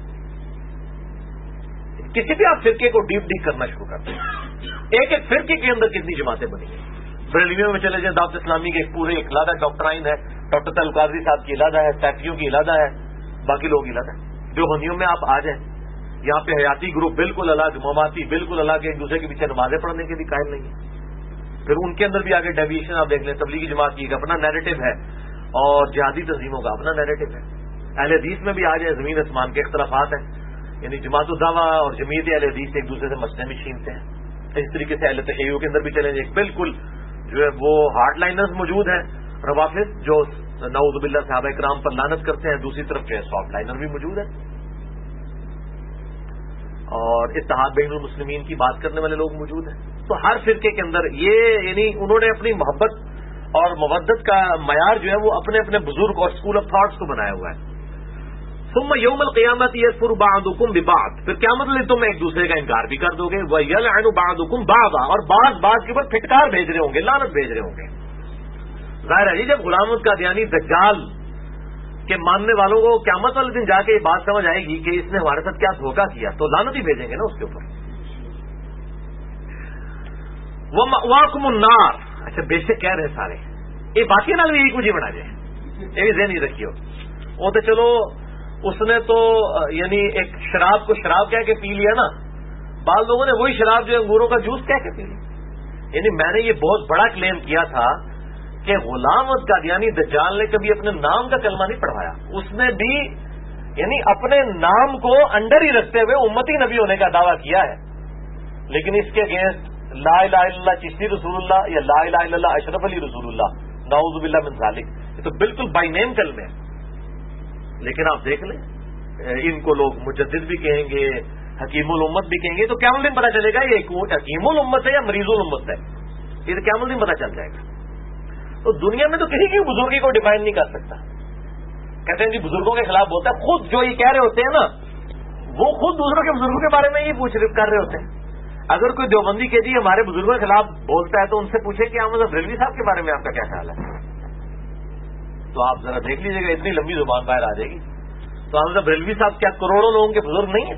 [SPEAKER 1] کسی بھی آپ فرقے کو ڈیپ کرنا شروع کرتے ہیں. ایک ایک فرقے کے اندر کتنی جماعتیں بنی ہیں. بریلویوں میں چلے جائیں، دعوت اسلامی کے پورے ایک علیحدہ ڈاکٹرائن ہے، ڈاکٹر طلعت قادری صاحب کی علیحدہ ہے، سیفیوں کی علیحدہ ہے، باقی لوگ علیحدہ ہیں. دیوبندیوں میں آپ آ جائیں، یہاں پہ حیاتی گروپ بالکل الگ، مماتی بالکل الگ، ایک دوسرے کے پیچھے نمازیں پڑھنے کے بھی قائل نہیں ہے. پھر ان کے اندر بھی آگے ڈیویشن آپ دیکھ لیں. تبلیغی جماعت کی ایک اپنا نیریٹو ہے اور جہادی تنظیموں کا اپنا نیریٹو ہے. اہل حدیث میں بھی آ جائیں، زمین آسمان کے اختلافات ہیں. یعنی جماعت الدعوہ اور جمعیت اہل حدیث ایک دوسرے سے مسئلے میں چھینتے ہیں. اس طریقے سے اہل تشیع کے اندر بھی چلیں گے، بالکل جو ہے وہ ہارڈ لائنرز موجود ہیں. روافض جو نعوذ باللہ صحابہ کرام پر لعنت کرتے ہیں، دوسری طرف جو ہے سافٹ لائنر بھی موجود ہے. اور اتحاد بین المسلمین کی بات کرنے والے لوگ موجود ہیں. تو ہر فرقے کے اندر یہ یعنی انہوں نے اپنی محبت اور مودت کا معیار جو ہے وہ اپنے اپنے بزرگ اور اسکول آف تھاٹس کو بنایا ہوا ہے. ثم یوم القیامت یکفر بعضکم ببعض، پھر قیامت میں تم ایک دوسرے کا انکار بھی کر دو گے. ویلعن بعضکم بعضا، اور بعض کے اوپر پھٹکار بھیج رہے ہوں گے، لعنت بھیج رہے ہوں گے. ظاہر ہے جب غلام احمد قادیانی دجال کے ماننے والوں کو قیامت والے دن جا کے یہ بات سمجھ آئے گی کہ اس نے ہمارے ساتھ کیا دھوکہ کیا، تو لعنت ہی بھیجیں گے نا اس کے اوپر. وَمَأْوَاكُمُ النَّارُ. اچھا بیسک کہہ رہے سارے یہ باقی نال بھی یہی کچھ ہی بنا جائے, یہ ذہن ہی رکھیو. وہ تو چلو اس نے تو یعنی ایک شراب کو شراب کہہ کے پی لیا نا, بعض لوگوں نے وہی شراب جو انگوروں کا جوس کہہ کے پی لی. یعنی میں نے یہ بہت بڑا کلیم کیا تھا کہ غلام احمد قادیانی دجال نے کبھی اپنے نام کا کلمہ نہیں پڑھوایا. اس نے بھی یعنی اپنے نام کو انڈر ہی رکھتے ہوئے امتی نبی ہونے کا دعویٰ کیا ہے, لیکن اس کے اگینسٹ لا الہ الا اللہ چشتی رسول اللہ یا لا الہ الا اللہ اشرف علی رسول اللہ نعوذ باللہ من ذالک, یہ تو بالکل بائی نیم کلمے ہیں. لیکن آپ دیکھ لیں ان کو لوگ مجدد بھی کہیں گے, حکیم الامت بھی کہیں گے, تو قیامت دن پتہ چلے گا یہ حکیم الامت ہے یا مریض الامت ہے, یہ تو قیامت دن پتہ چل جائے گا. تو دنیا میں تو کسی کی بزرگی کو ڈیفائن نہیں کر سکتا. کہتے ہیں جی بزرگوں کے خلاف بولتا ہے, خود جو یہ کہہ رہے ہوتے ہیں نا وہ خود دوسروں کے بزرگوں کے بارے میں یہ کر رہے ہوتے ہیں. اگر کوئی دیوبندی کہ جی ہمارے بزرگوں کے خلاف بولتا ہے تو ان سے پوچھے کہ احمد بریلوی صاحب کے بارے میں آپ کا کیا خیال ہے, تو آپ ذرا دیکھ لیجیے گا اتنی لمبی زبان باہر آ جائے گی. تو احمد بریلوی صاحب کیا کروڑوں لوگوں کے بزرگ نہیں ہیں,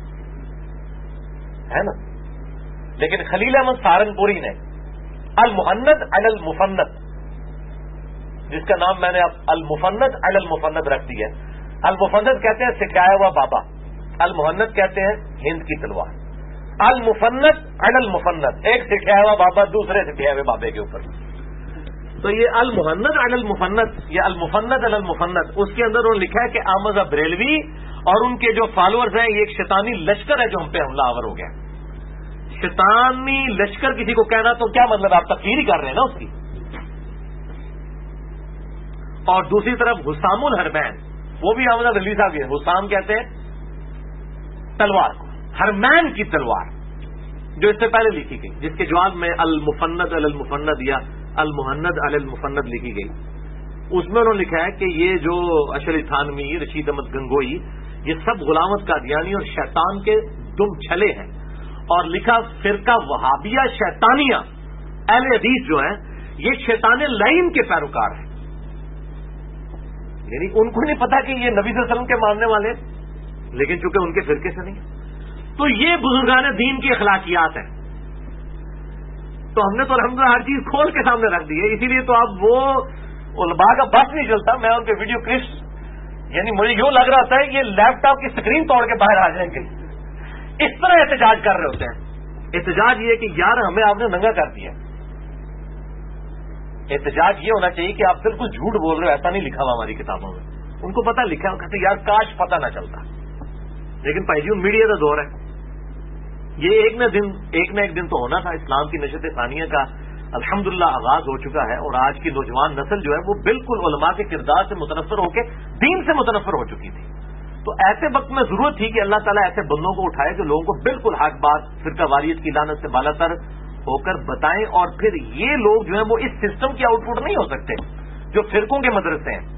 [SPEAKER 1] ہے نا. لیکن خلیل احمد سہارنپوری نے المحند علی المفند, جس کا نام میں نے اب المفند علی المفند رکھ دیا ہے. المفند کہتے ہیں سکھایا ہوا بابا, المحند کہتے ہیں ہند کی تلوار. المفند علی المفند, ایک سکھایا ہوا بابا دوسرے سکھائے ہوئے بابے کے اوپر. تو یہ المحند علی المفند یا المفند علی المفند, اس کے اندر انہوں نے لکھا ہے کہ احمد بریلوی اور ان کے جو فالوورز ہیں یہ ایک شیطانی لشکر ہے جو ہم پہ حملہ آور ہو گیا. شیطانی لشکر کسی کو کہنا تو کیا مطلب, آپ تقریر ہی کر رہے ہیں نا اس کی. اور دوسری طرف حسام الحرمین, وہ بھی احمد بریلوی صاحب ہیں. حسام کہتے ہیں تلوار کو, حرمین کی تلوار جو اس سے پہلے لکھی گئی, جس کے جواب میں المفند علی المفند یا المحند علی المفند لکھی گئی. اس میں انہوں نے لکھا ہے کہ یہ جو اشرف تھانوی, رشید احمد گنگوئی, یہ سب غلام احمد قادیانی اور شیطان کے دم چھلے ہیں. اور لکھا فرقہ وہابیہ شیطانیہ اہل حدیث جو ہیں یہ شیطان لعین کے پیروکار ہیں. یعنی ان کو نہیں پتا کہ یہ نبی صلی اللہ علیہ وسلم کے ماننے والے ہیں, لیکن چونکہ ان کے فرقے سے نہیں. تو یہ بزرگان دین کی اخلاقیات ہیں. تو ہم نے تو الحمدللہ ہر چیز کھول کے سامنے رکھ دی ہے, اسی لیے تو اب وہ علماء کا بس نہیں چلتا. میں ان کے ویڈیو کلپس یعنی مجھے یوں لگ رہا تھا یہ لیپ ٹاپ کی اسکرین توڑ کے باہر آ جائیں گے, اس طرح احتجاج کر رہے ہوتے ہیں. احتجاج یہ کہ یار ہمیں آپ نے ننگا کر دیا. احتجاج یہ ہونا چاہیے کہ آپ بالکل جھوٹ بول رہے ہو, ایسا نہیں لکھا ہوا ہماری کتابوں میں. ان کو پتا لکھا ہے, کہتے یار کاش پتہ نہ چلتا. لیکن بھائی جی میڈیا کا دور ہے, یہ ایک نہ ایک دن تو ہونا تھا. اسلام کی نشت ثانیہ کا الحمدللہ آغاز ہو چکا ہے, اور آج کی نوجوان نسل جو ہے وہ بالکل علماء کے کردار سے متنفر ہو کے دین سے متنفر ہو چکی تھی. تو ایسے وقت میں ضرورت تھی کہ اللہ تعالیٰ ایسے بندوں کو اٹھائے جو لوگوں کو بالکل حق بات فرقہ واریت کی لعنت سے بالا تر ہو کر بتائیں. اور پھر یہ لوگ جو ہیں وہ اس سسٹم کی آؤٹ پٹ نہیں ہو سکتے جو فرقوں کے مدرسے ہیں.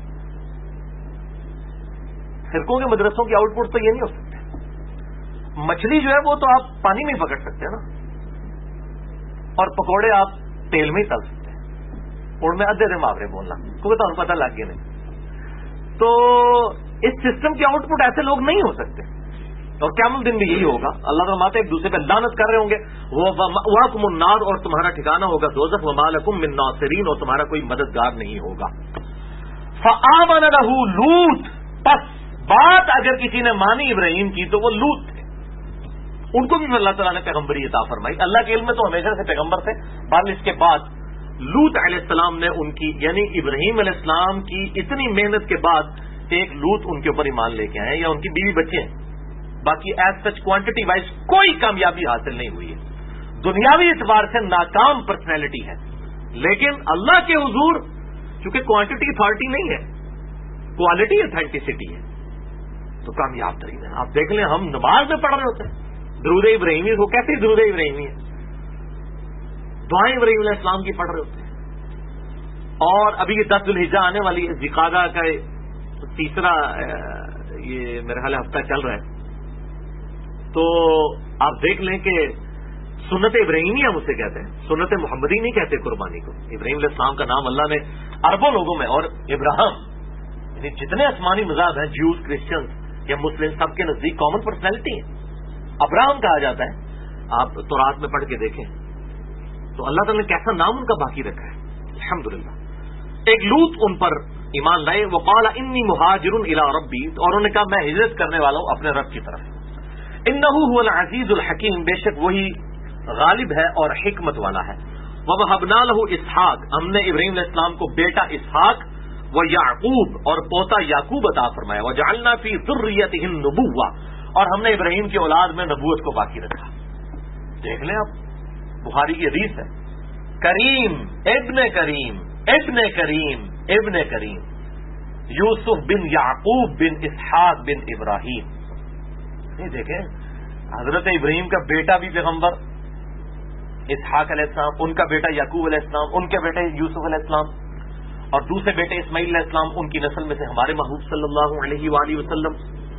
[SPEAKER 1] فرقوں کے مدرسوں کی آؤٹ پٹ تو یہ نہیں ہو سکتے. مچھلی جو ہے وہ تو آپ پانی میں ہی پکڑ سکتے ہیں نا, اور پکوڑے آپ تیل میں ہی تل سکتے ہیں. اور میں ادھے محاورے بولنا کیونکہ تو پتہ لگ گیا نہیں. تو اس سسٹم کی آؤٹ پٹ ایسے لوگ نہیں ہو سکتے, اور قیامت دن بھی یہی ہوگا. اللہ تعالیٰ ایک دوسرے پہ لعنت کر رہے ہوں گے. وَمَأْوَاكُمُ النَّارُ, اور تمہارا ٹھکانہ ہوگا دوزخ. وَمَا لَكُم مِّن نَاصِرِينَ, اور تمہارا کوئی مددگار نہیں ہوگا. فَآمَنَ لَهُ لوط, پس بات اگر کسی نے مانی ابراہیم کی تو وہ لوط تھے. ان کو بھی اللہ تعالیٰ نے پیغمبری عطا فرمائی. اللہ کے علم میں تو ہمیشہ سے پیغمبر تھے, بہرحال اس کے بعد لوط علیہ السلام نے ان کی یعنی ابراہیم علیہ السلام کی اتنی محنت کے بعد ایک لوط ان کے اوپر ایمان لے کے آئے, یا ان کی بیوی بچے ہیں. باقی ایز سچ کوانٹٹی وائز کوئی کامیابی حاصل نہیں ہوئی ہے. دنیاوی اعتبار سے ناکام پرسنالٹی ہے, لیکن اللہ کے حضور چونکہ کوانٹٹی اتھارٹی نہیں ہے, کوالٹی اتھینٹسٹی ہے, تو کامیاب ترین ہے. آپ دیکھ لیں ہم نماز میں پڑھ رہے ہوتے ہیں درود ابراہیمی کو, کیسی درود ابراہیمی ہے, دعائیں ابراہیم علیہ السلام کی پڑھ رہے ہوتے ہیں. اور ابھی یہ 10 ذوالحجہ آنے والی ہے, ذوالقعدہ کا تیسرا یہ میرا خیال ہفتہ چل رہا ہے. تو آپ دیکھ لیں کہ سنت ابراہیمی ہم اسے کہتے ہیں, سنت محمدی نہیں کہتے قربانی کو. ابراہیم علیہ السلام کا نام اللہ نے اربوں لوگوں میں, اور ابراہم یعنی جتنے آسمانی مذہب ہیں, جیوز, کرسچنز یا مسلم, سب کے نزدیک کامن پرسنالٹی ہے. ابراہم کہا جاتا ہے. آپ تورات میں پڑھ کے دیکھیں تو اللہ تعالیٰ نے کیسا نام ان کا باقی رکھا ہے، الحمدللہ۔ ایک لوط ان پر ایمان لائے، وقال انی مہاجر الی ربی، اور انہوں نے کہا میں ہجرت کرنے والا ہوں اپنے رب کی طرف۔ انہ هو العزیز الحکیم، بے شک وہی غالب ہے اور حکمت والا ہے۔ ووهبنا له اسحاق، ہم نے ابراہیم علیہ السلام کو بیٹا اسحاق و یعقوب اور پوتا یعقوب عطا فرمایا، وجعلنا فی ذریتہ النبوۃ، اور ہم نے ابراہیم کی اولاد میں نبوت کو باقی رکھا۔ دیکھ لیں آپ، بخاری کی حدیث ہے، کریم ابن کریم ابن کریم ابن کریم، یوسف بن یعقوب بن اسحاق بن ابراہیم۔ نہیں دیکھیں، حضرت ابراہیم کا بیٹا بھی پیغمبر اسحاق علیہ السلام، ان کا بیٹا یعقوب علیہ السلام، ان کے بیٹے یوسف علیہ السلام، اور دوسرے بیٹے اسماعیل علیہ السلام، ان کی نسل میں سے ہمارے محبوب صلی اللہ علیہ وآلہ وسلم۔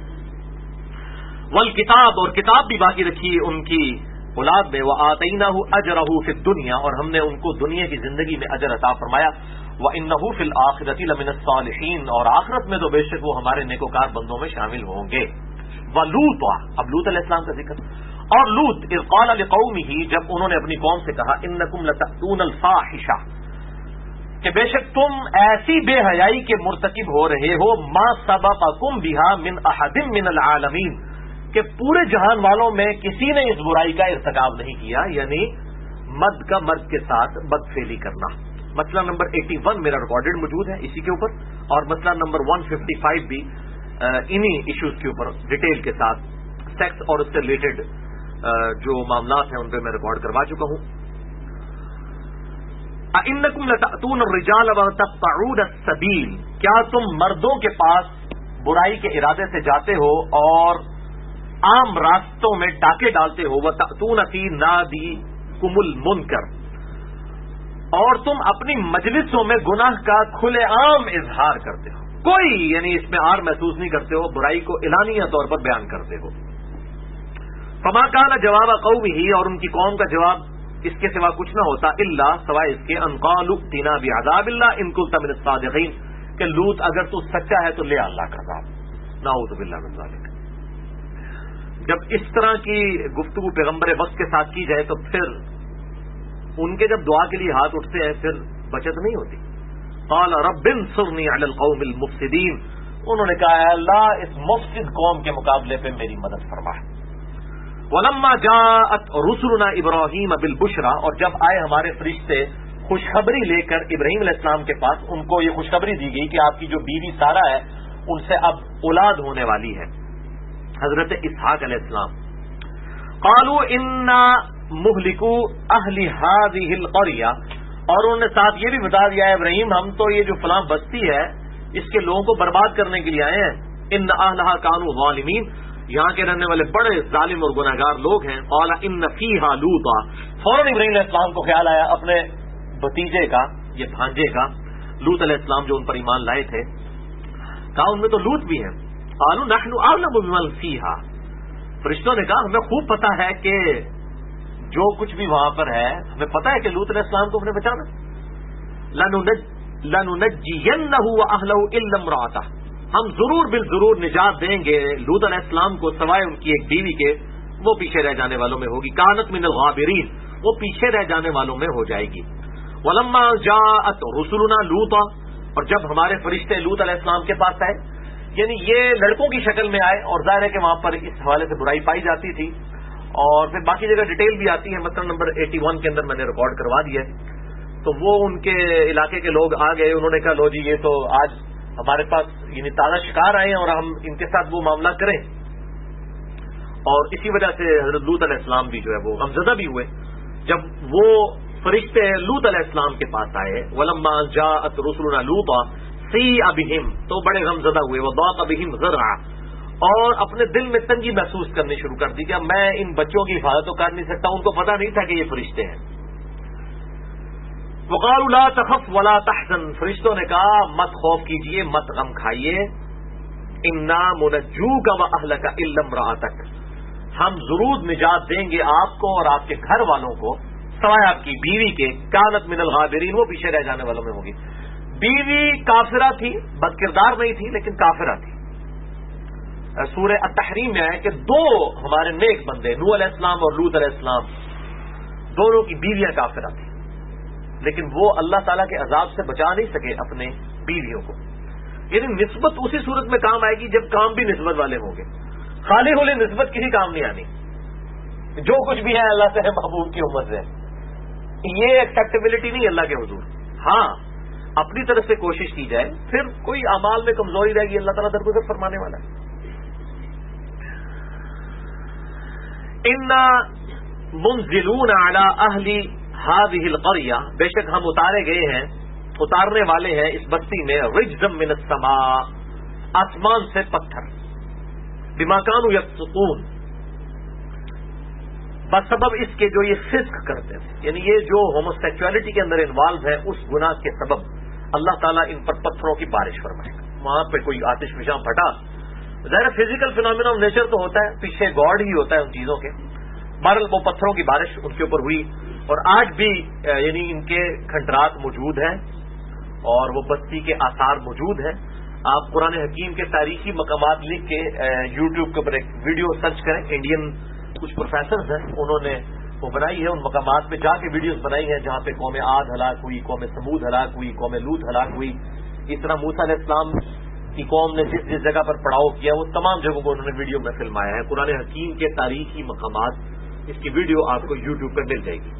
[SPEAKER 1] والکتاب، اور کتاب بھی باقی رکھی ان کی اولاد میں، وآتیناہ اجرہ فی الدنیا، اور ہم نے ان کو دنیا کی زندگی میں اجر عطا فرمایا، وانہ فی الآخرۃ لمن الصالحین، اور آخرت میں تو بے شک وہ ہمارے نیکوکار بندوں میں شامل ہوں گے۔ ولوط، اب لوط علیہ السلام کا ذکر، اور لوط اذ قال لقومہ، جب انہوں نے اپنی قوم سے کہا انکم لتأتون الفاحشہ، کہ بے شک تم ایسی بے حیائی کے مرتکب ہو رہے ہو، ما سبقکم بہا من احد من العالمین، کہ پورے جہان والوں میں کسی نے اس برائی کا ارتکاب نہیں کیا، یعنی مرد کا مرد کے ساتھ بدفعلی کرنا۔ مسئلہ نمبر 81 میرا ریکارڈڈ موجود ہے اسی کے اوپر، اور مسئلہ نمبر 155 بھی انہی ایشوز کے اوپر ڈیٹیل کے ساتھ، سیکس اور اس سے ریلیٹڈ جو معاملات ہیں ان پہ میں ریکارڈ کروا چکا ہوں۔ اِنَّكُمْ لَتَأْتُونَ الرِّجَالَ وَتَقْطَعُونَ السَّبِيلَ، کیا تم مردوں کے پاس برائی کے ارادے سے جاتے ہو اور عام راستوں میں ڈاکے ڈالتے ہو، وَتَأْتُونَ فِي نَادِيكُمُ الْمُنكَرَ، اور تم اپنی مجلسوں میں گناہ کا کھلے عام اظہار کرتے ہو، کوئی یعنی اس میں آر محسوس نہیں کرتے ہو، برائی کو اعلانیہ طور پر بیان کرتے ہو۔ فما کان جواب قومہ، اور ان کی قوم کا جواب اس کے سوا کچھ نہ ہوتا، الا سوائے اس کے ان قالوا ائتنا بعذاب اللہ ان کنت من الصادقین، کہ لوط اگر تو سچا ہے تو لے اللہ کا عذاب، نعوذ باللہ من ذلک۔ جب اس طرح کی گفتگو پیغمبر وقت کے ساتھ کی جائے تو پھر ان کے جب دعا کے لیے ہاتھ اٹھتے ہیں پھر بچت نہیں ہوتی۔ قال رب انصرنی علی القوم المفسدین، انہوں نے کہا اے اللہ اس مفسد قوم کے مقابلے پہ میری مدد فرما۔ ولما جاءت رسلنا ابراہیم بالبشرا، اور جب آئے ہمارے فرشتے خوشخبری لے کر ابراہیم علیہ السلام کے پاس، ان کو یہ خوشخبری دی گئی کہ آپ کی جو بیوی سارہ ہے ان سے اب اولاد ہونے والی ہے، حضرت اسحاق علیہ السلام۔ قالوا انا مہلکو اہل هذه القرية، اور انہوں نے ساتھ یہ بھی بتا دیا ہے ابراہیم ہم تو یہ جو فلاں بستی ہے اس کے لوگوں کو برباد کرنے کے لیے آئے ہیں، ان اہلها كانوا ظالمین، یہاں کے رہنے والے بڑے ظالم اور گناہگار لوگ ہیں۔ قال ان فیہا لوطا، فوراً ابراہیم علیہ السلام کو خیال آیا اپنے بھتیجے کا، یہ بھانجے کا، لوط علیہ السلام جو ان پر ایمان لائے تھے، کہا ان میں تو لوط بھی ہیں۔ قالوا نحن اعلم بمن فیہا، فرشتوں نے کہا ہمیں خوب پتا ہے کہ جو کچھ بھی وہاں پر ہے ہمیں پتا ہے کہ لوط علیہ السلام کو ہم نے بچانا۔ لننجینہ واہلہ الا امرأتہ، ہم ضرور بالضرور نجات دیں گے لوط علیہ السلام کو سوائے ان کی ایک بیوی کے، وہ پیچھے رہ جانے والوں میں ہوگی، کانت من الغابرین، وہ پیچھے رہ جانے والوں میں ہو جائے گی۔ ولما جاءت رسلنا لوطا، اور جب ہمارے فرشتے لوط علیہ السلام کے پاس آئے، یعنی یہ لڑکوں کی شکل میں آئے، اور ظاہر ہے کہ وہاں پر اس حوالے سے برائی پائی جاتی تھی، اور پھر باقی جگہ ڈیٹیل بھی آتی ہے، مثلا نمبر 81 کے اندر میں نے ریکارڈ کروا دیا ہے۔ تو وہ ان کے علاقے کے لوگ آ گئے، انہوں نے کہا لو جی یہ تو آج ہمارے پاس یعنی تازہ شکار آئے ہیں اور ہم ان کے ساتھ وہ معاملہ کریں، اور اسی وجہ سے حضرت لوط علیہ السلام بھی جو ہے وہ غمزدہ بھی ہوئے جب وہ فرشتے لوط علیہ السلام کے پاس آئے۔ ولما جاءت رسلنا لوطا سیء بہم، تو بڑے غمزدہ ہوئے، وضاق بہم ذرعا، اور اپنے دل میں تنگی محسوس کرنی شروع کر دی کہ میں ان بچوں کی حفاظت تو کر نہیں سکتا، ان کو پتہ نہیں تھا کہ یہ فرشتے ہیں۔ وقالوا لا تخف ولا تحزن، فرشتوں نے کہا مت خوف کیجئے مت غم کھائیے، انا منجوک واہلک الا امرأتک، ہم ضرور نجات دیں گے آپ کو اور آپ کے گھر والوں کو سوائے آپ کی بیوی کے، کانت من الغابرین، وہ پیچھے رہ جانے والوں میں ہوگی۔ بیوی کافرہ تھی، بد کردار نہیں تھی لیکن کافرہ تھی۔ سورہ التحریم میں ہے کہ دو ہمارے نیک بندے نوح علیہ السلام اور لوط علیہ السلام دونوں کی بیویاں کافرہ تھیں، لیکن وہ اللہ تعالیٰ کے عذاب سے بچا نہیں سکے اپنے بیویوں کو. یعنی نسبت اسی صورت میں کام آئے گی جب کام بھی نسبت والے ہوں گے. خالی ہولی نسبت کسی کام نہیں آنی. جو کچھ بھی ہے اللہ سے ہے، محبوب کی امت سے، یہ ایکسیپٹیبلٹی نہیں اللہ کے حضور. ہاں اپنی طرف سے کوشش کی جائے، پھر کوئی اعمال میں کمزوری رہے گی اللہ تعالیٰ درگزر فرمانے والا ہے. انا منزلون علی اہل هذه القرية، بے شک ہم اتارنے والے ہیں اس بستی میں رجزا من السماء، آسمان سے پتھر، بما كانوا يفسقون، بسبب اس کے جو یہ فسق کرتے ہیں، یعنی یہ جو ہوموسیکچولیٹی کے اندر انوالو ہے اس گناہ کے سبب اللہ تعالیٰ ان پر پتھروں کی بارش فرمائے گا. وہاں پہ کوئی آتش فشاں پھٹا، ظاہر فزیکل فینومینا آف نیچر تو ہوتا ہے، پیچھے گاڈ ہی ہوتا ہے ان چیزوں کے. بہرحال وہ پتھروں کی بارش ان کے اوپر ہوئی، اور آج بھی یعنی ان کے کھنڈرات موجود ہیں اور وہ بستی کے آثار موجود ہیں. آپ قرآن حکیم کے تاریخی مقامات لکھ کے یوٹیوب کے اوپر ایک ویڈیو سرچ کریں، انڈین کچھ پروفیسرز ہیں انہوں نے وہ بنائی ہے، ان مقامات پہ جا کے ویڈیوز بنائی ہیں جہاں پہ قوم عاد ہلاک ہوئی، قوم سمود ہلاک ہوئی، قوم لوط ہلاک ہوئی. اس طرح موسیٰ علیہ السلام کی قوم نے جس جس جگہ پر پڑاؤ کیا وہ تمام جگہوں کو انہوں نے ویڈیو میں فلمایا ہے. قرآن حکیم کے تاریخی مقامات، اس کی ویڈیو آپ کو یوٹیوب پہ مل جائے گی.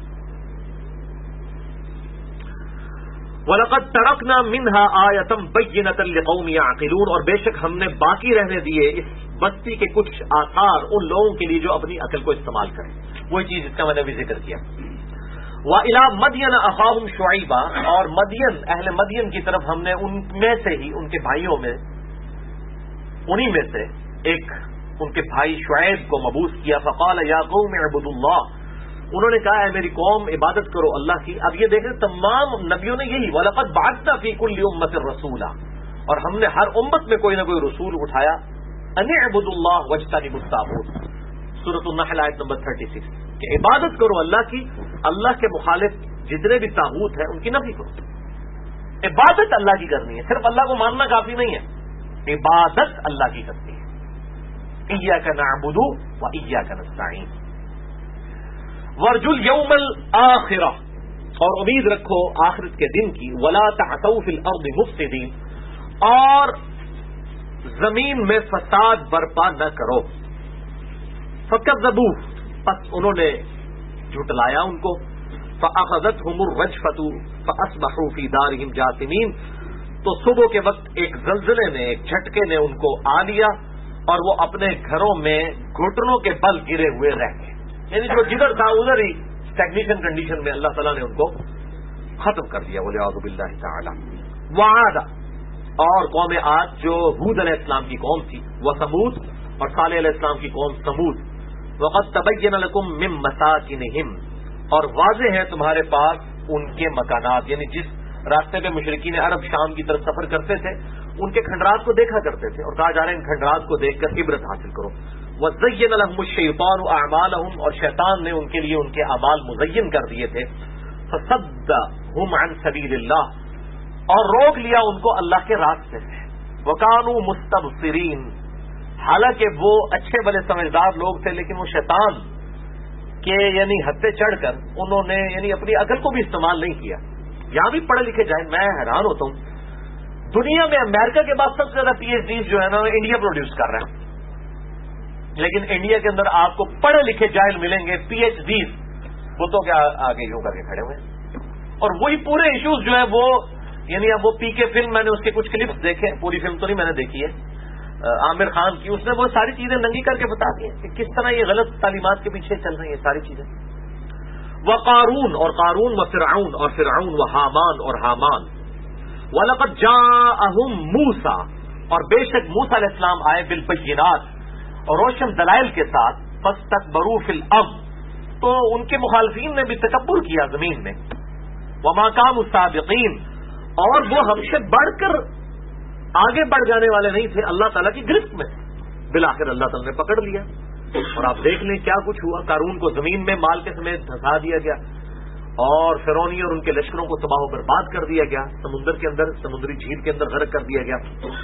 [SPEAKER 1] وَلَقَدْ تَرَكْنَا مِنْهَا آيَةً بَيِّنَةً لِقَوْمٍ يَعْقِلُونَ، اور بے شک ہم نے باقی رہنے دیے اس بستی کے کچھ آثار ان لوگوں کے لیے جو اپنی عقل کو استعمال کریں. وہی چیز اس کا میں نے بھی ذکر کیا. وَإِلَىٰ مَدْيَنَ أَخَاهُمْ شُعَيْبًا، اور مدین، اہل مدین کی طرف ہم نے ان میں سے ہی ان کے بھائیوں میں انہی میں سے ایک ان کے بھائی شعیب کو مبعوث کیا. فَقَالَ يَا قَوْمِ اعْبُدُوا اللَّهَ، انہوں نے کہا ہے میری قوم عبادت کرو اللہ کی. اب یہ دیکھیں تمام نبیوں نے یہی وَلَقَدْ بَعَثْنَا فِي كُلِّ أُمَّةٍ رَسُولًا، اور ہم نے ہر امت میں کوئی نہ کوئی رسول اٹھایا. أَنِ اعْبُدُوا اللَّهَ وَاجْتَنِبُوا الطَّاغُوتَ، سورۃ النحل آیت نمبر 36، کہ عبادت کرو اللہ کی، اللہ کے مخالف جتنے بھی طاغوت ہیں ان کی نفی کرو. عبادت اللہ کی کرنی ہے، صرف اللہ کو ماننا کافی نہیں ہے، عبادت اللہ کی کرنی ہے. إِيَّاكَ نَعْبُدُ وَإِيَّاكَ نَسْتَعِينُ. وَارْجُوا الْيَوْمَ الْآخِرَةَ، اور امید رکھو آخرت کے دن کی. وَلَا تَعْثَوْا فِي الْأَرْضِ مُفْسِدِينَ، اور زمین میں فساد برپا نہ کرو. فَكَذَّبُوهُ، پس انہوں نے جھٹلایا ان کو. فَأَخَذَتْهُمُ الرَّجْفَةُ فَأَصْبَحُوا فِي دَارِهِمْ جَاثِمِينَ، تو صبح کے وقت ایک زلزلے نے، ایک جھٹکے نے ان کو آ لیا اور وہ اپنے گھروں میں گھٹنوں کے بل گرے ہوئے رہ گئے. یعنی جو جدھر تھا ادھر ہی اسٹیگنیشن کنڈیشن میں اللہ تعالیٰ نے ان کو ختم کر دیا. وَلِعَوْذُ بِاللَّهِ تَعَالَى. وَعَادَ، اور قوم عاد جو ہود علیہ السلام کی قوم تھی، وَثَمُود، اور صالح علیہ السلام کی قوم سمود. وَقَدْ تَبَيَّنَ لَكُم مِّن مَّسَاكِنِهِمْ، اور واضح ہے تمہارے پاس ان کے مکانات، یعنی جس راستے پہ مشرکین عرب شام کی طرف سفر کرتے تھے ان کے کھنڈرات کو دیکھا کرتے تھے، اور کہا جا رہا ہے ان کھنڈرات کو دیکھ کر عبرت حاصل کرو. وَزَيَّنَ لَهُمُ الشَّيْطَانُ أَعْمَالَهُمْ، اور شیطان نے ان کے لیے ان کے اعمال مزین کر دیے تھے. فَصَدَّهُمْ عَنْ سَبِيلِ اللَّهِ، اور روک لیا ان کو اللہ کے راستے سے. وَكَانُوا مُسْتَبْصِرِينَ، حالانکہ وہ اچھے بڑے سمجھدار لوگ تھے، لیکن وہ شیطان کے یعنی حد پہ چڑھ کر انہوں نے یعنی اپنی عقل کو بھی استعمال نہیں کیا. یہاں بھی پڑھے لکھے جائیں، میں حیران ہوتا ہوں، دنیا میں امریکہ کے بعد سب سے زیادہ پی ایچ ڈیز جو ہے نا انڈیا پروڈیوس کر رہے ہیں، لیکن انڈیا کے اندر آپ کو پڑھے لکھے جاہل ملیں گے پی ایچ ڈیز بتوں کے آگے یوں کر کے کھڑے ہوئے، اور وہی پورے ایشوز جو ہے وہ یعنی اب وہ پی کے فلم میں نے اس کے کچھ کلپس دیکھے، پوری فلم تو نہیں میں نے دیکھی ہے، عامر خان کی، اس نے وہ ساری چیزیں ننگی کر کے بتا دی ہیں کہ کس طرح یہ غلط تعلیمات کے پیچھے چل رہی ہیں ساری چیزیں. وقارون، اور قارون، وفرعون، اور فرعون، وحامان، اور حامان. وَلَقَدْ جَاءَهُمْ مُوسَىٰ، اور بے شک موسیٰ علیہ السلام آئے بالبینات، اور روشن دلائل کے ساتھ. فَاسْتَكْبَرُوا فِي الْأَرْضِ، تو ان کے مخالفین نے بھی تکبر کیا زمین میں. وَمَا كَانُوا سَابِقِينَ، اور وہ ہم سے بڑھ کر آگے بڑھ جانے والے نہیں تھے اللہ تعالیٰ کی گرفت میں. بالآخر اللہ تعالیٰ نے پکڑ لیا، اور آپ دیکھ لیں کیا کچھ ہوا. قارون کو زمین میں مال کے سمیت دھنسا دیا گیا، اور فرعونی اور ان کے لشکروں کو تباہ و برباد کر دیا گیا، سمندر کے اندر، سمندری جھیل کے اندر غرق کر دیا گیا.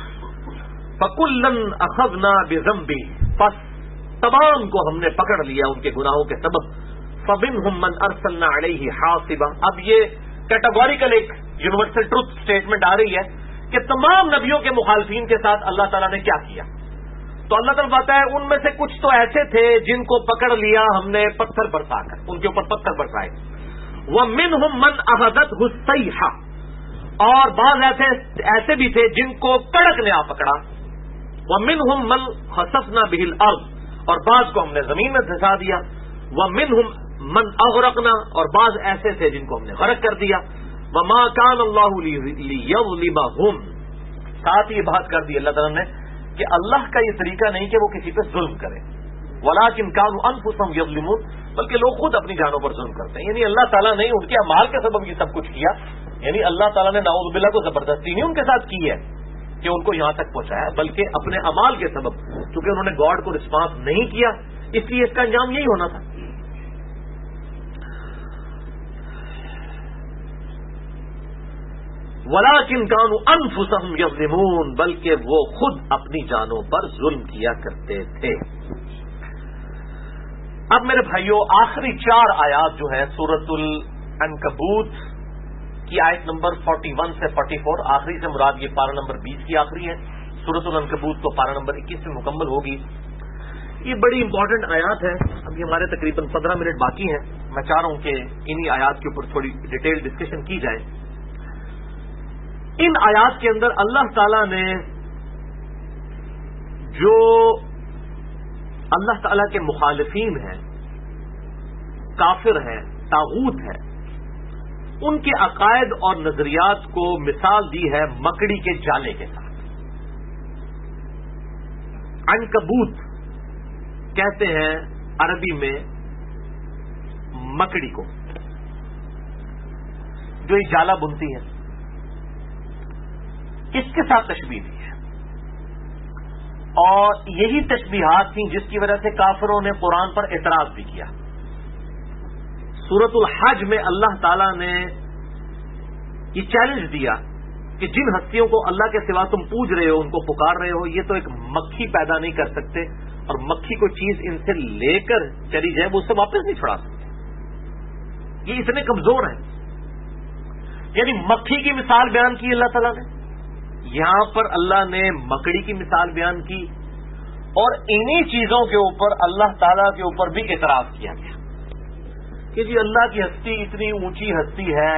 [SPEAKER 1] فَكُلًّا أَخَذْنَا بِذَنبِهِ، پس تمام کو ہم نے پکڑ لیا ان کے گناہوں کے سبب. فَمِنْهُمْ مَنْ أَرْسَلْنَا عَلَيْهِ حَاصِبًا، اب یہ कैटेगोरिकल एक यूनिवर्सल ट्रुथ स्टेटमेंट आ रही है कि तमाम नबियों के मुखालफीन के साथ अल्लाह ताला ने क्या किया। तो अल्लाह ताला बताता है उनमें से कुछ तो ऐसे थे जिनको पकड़ लिया हमने पत्थर बरसाकर, उनके ऊपर पत्थर बरसाए। वमिनहुम मन अखज़तहु सय्हा, और बाज ऐसे भी थे जिनको कड़क ने आ पकड़ा। वमिनहुम मन खसफना बिहिल अर्द, और बाज को हमने जमीन में धंसा दिया। वमिनहुम मन अगरकना, और बाज ऐसे थे जिनको हमने गरक कर दिया। वमा कान अल्लाहु लियज़लिमहुम, साथ ही बात कर दी अल्लाह ताला ने कि अल्लाह का ये तरीका नहीं कि वो किसी पे जुल्म करे। वलाकिन कानू अनफुसहुम यज़लिमून, बल्कि लोग खुद अपनी जानों पर जुल्म करते हैं। यानी अल्लाह ताला ने उनके अमाल के सबब ये सब कुछ किया, यानी अल्लाह ताला ने नाऊज़ बिल्लाह को जबरदस्ती नहीं उनके साथ की है कि उनको यहां तक पहुंचाया, बल्कि अपने अमाल के सबब, क्योंकि उन्होंने गॉड को रिस्पॉन्स नहीं किया, इसलिए इसका अंजाम यही होना था। वलाकिन कानू अनफुसहुम यज़लिमून, बल्कि वो खुद अपनी जानों पर जुल्म किया करते थे। अब मेरे भाइयों, आखिरी 4 आयात जो है सूरतुल अनकबूत की आयत नंबर 41 से 44, आखिरी से मुराद ये पारा नंबर 20 की आखिरी है। सूरतुल अनकबूत को पारा नंबर 21 में मुकम्मल होगी। ये बड़ी इंपॉर्टेंट आयात है। अभी हमारे तकरीबन 15 मिनट बाकी हैं। मैं चाह रहा हूं कि इन्हीं आयात के ऊपर थोड़ी डिटेल डिस्कशन की जाए। इन आयात के अंदर अल्लाह ताला ने जो अल्लाह ताला के मुखालिफीन हैं, काफिर हैं, तागूत हैं, उनके अकायद और नजरियात को मिसाल दी है मकड़ी के जाले के साथ। अनकबूत कहते हैं अरबी में मकड़ी को, जो ये जाला बुनती है, इसके साथ तशबीह दी है। और यही तशबीहात थी जिसकी वजह से काफिरों ने कुरान पर एतराज भी किया। सूरतुल हज में अल्लाह ताला ने ये चैलेंज दिया कि जिन हस्तियों को अल्लाह के सिवा तुम पूज रहे हो, उनको पुकार रहे हो, ये तो एक मक्खी पैदा नहीं कर सकते, और मक्खी कोई चीज इनसे लेकर चली जाए वो उससे वापस नहीं छुड़ा सकते, ये इतने कमजोर हैं। यानी मक्खी की मिसाल बयान की अल्लाह ताला ने, यहां पर अल्लाह ने मकड़ी की मिसाल बयान की, और इन्हीं चीजों के ऊपर अल्लाह ताला के ऊपर भी इतराज किया गया कि जी अल्लाह की हस्ती इतनी ऊंची हस्ती है।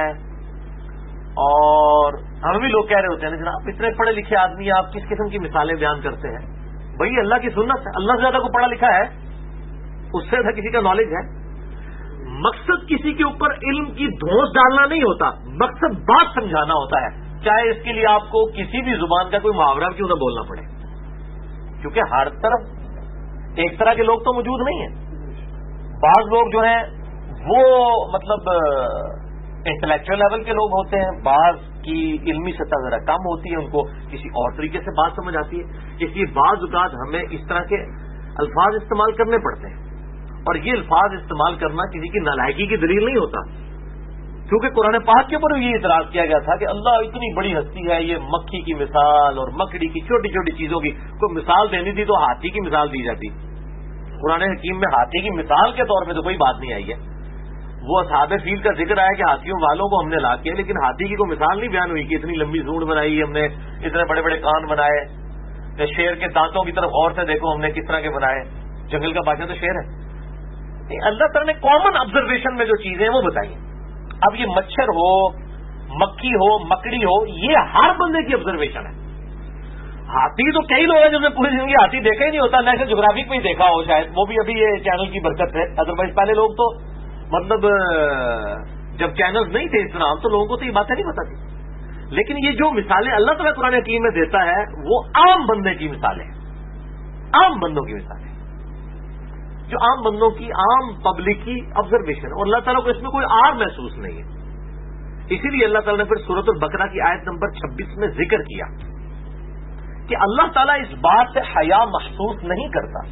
[SPEAKER 1] और हम भी लोग कह रहे होते हैं जनाब इतने पढ़े लिखे आदमी आप किस किस्म की मिसालें बयान करते हैं। भाई अल्लाह की सुन्नत है, अल्लाह से ज्यादा को पढ़ा लिखा है, उससे ज्यादा किसी का नॉलेज है। मकसद किसी के ऊपर इल्म की धौंस डालना नहीं होता, मकसद बात समझाना होता है, चाहे इसके लिए आपको किसी भी जुबान का कोई मुहावरा क्यों न बोलना पड़े, क्योंकि हर तरफ एक तरह के लोग तो मौजूद नहीं है। बाज लोग जो हैं वो मतलब इंटेलेक्चुअल लेवल के लोग होते हैं, बाज की इल्मी सतह जरा कम होती है, उनको किसी और तरीके से बात समझ आती है, इसलिए बाज औक़ात हमें इस तरह के अल्फाज इस्तेमाल करने पड़ते हैं। और ये अल्फाज इस्तेमाल करना किसी की नालायकी की दलील नहीं होता, क्योंकि कुरान पाक के ऊपर ये इतराज किया गया था कि अल्लाह इतनी बड़ी हस्ती है, ये मक्खी की मिसाल और मकड़ी की छोटी छोटी चीजों की कोई मिसाल देनी थी तो हाथी की मिसाल दी जाती। कुरान हकीम में हाथी की मिसाल के तौर पे तो कोई बात नहीं आई है। वो असहाबे फील का जिक्र आया कि हाथियों वालों को हमने ला किया, लेकिन हाथी की कोई मिसाल नहीं बयान हुई कि इतनी लंबी सूंड बनाई हमने, इतने बड़े बड़े कान बनाए, शेर के दांतों की तरफ गौर से देखो हमने किस तरह के बनाए, जंगल का बादशाह तो शेर है। अल्लाह ताला ने कॉमन ऑब्जर्वेशन में जो चीजें हैं वो बताई। अब ये मच्छर हो, मक्खी हो, मकड़ी हो, ये हर बंदे की ऑब्जर्वेशन है। हाथी तो कई लोग हैं जिन्होंने पूरी जिंदगी हाथी देखा ही नहीं होता, नेशनल ज्योग्राफिक में ही देखा हो शायद, वो भी अभी ये चैनल की बरकत है। अदरवाइज पहले लोग तो मतलब जब चैनल्स नहीं थे इस नाम तो लोगों को तो ये बातें नहीं पता थी। लेकिन ये जो मिसालें अल्लाह ताला कुरान हकीम में देता है वो आम बंदे की मिसालें, आम बंदों की मिसालें, जो आम बंदों की, आम पब्लिक की ऑब्जर्वेशन, और अल्लाह ताला को इसमें कोई आर महसूस नहीं है। इसीलिए अल्लाह ताला ने फिर सूरत बकरा की आयत नंबर 26 में जिक्र किया कि अल्लाह ताला इस बात से हया महसूस नहीं करता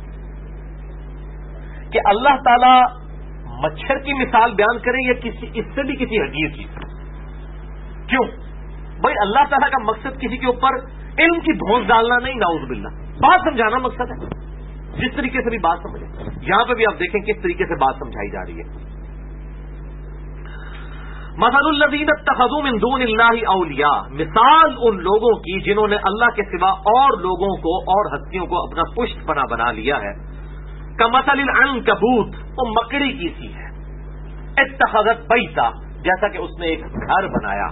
[SPEAKER 1] कि अल्लाह ताला मच्छर की मिसाल बयान करें या किसी इससे भी किसी हकीर की। क्यों भाई? अल्लाह ताला का मकसद किसी के ऊपर इल्म की धौंस डालना नहीं, नाउज़ बिल्लाह, बात समझाना मकसद है। जिस तरीके से भी बात समझे, यहां पे भी आप देखें किस तरीके से बात समझाई जा रही है। مثل الذین اتخذوا من دون اللہ اولیاء، مثال ان لوگوں کی جنہوں نے اللہ کے سوا اور لوگوں کو اور ہستیوں کو اپنا پشت پناہ بنا لیا ہے، کمثل العنکبوت، وہ مکڑی کی سی ہے، اتخذت بیتا، جیسا کہ اس نے ایک گھر بنایا،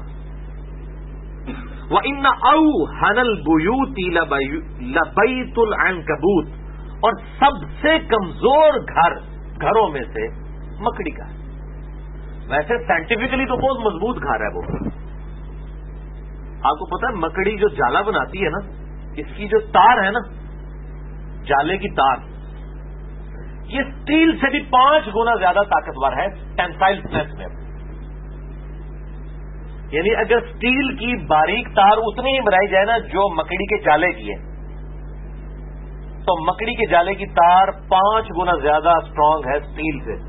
[SPEAKER 1] وَإِنَّ أَوْهَنَ الْبُيُوتِ لَبَيْتُ الْعَنْكَبُوتِ، اور سب سے کمزور گھروں میں سے مکڑی کا ہے۔ ویسے سائنٹیفکلی تو بہت مضبوط گھر ہے وہ۔ آپ کو پتا ہے مکڑی جو جالا بناتی ہے نا، اس کی جو تار ہے نا، جالے کی تار، یہ اسٹیل سے بھی 5 گنا زیادہ طاقتور ہے ٹینسائل اسٹریس میں۔ یعنی اگر اسٹیل کی باریک تار اتنی ہی بنائی جائے نا جو مکڑی کے جالے کی ہے، تو مکڑی کے جالے کی تار 5 گنا زیادہ اسٹرانگ ہے اسٹیل سے،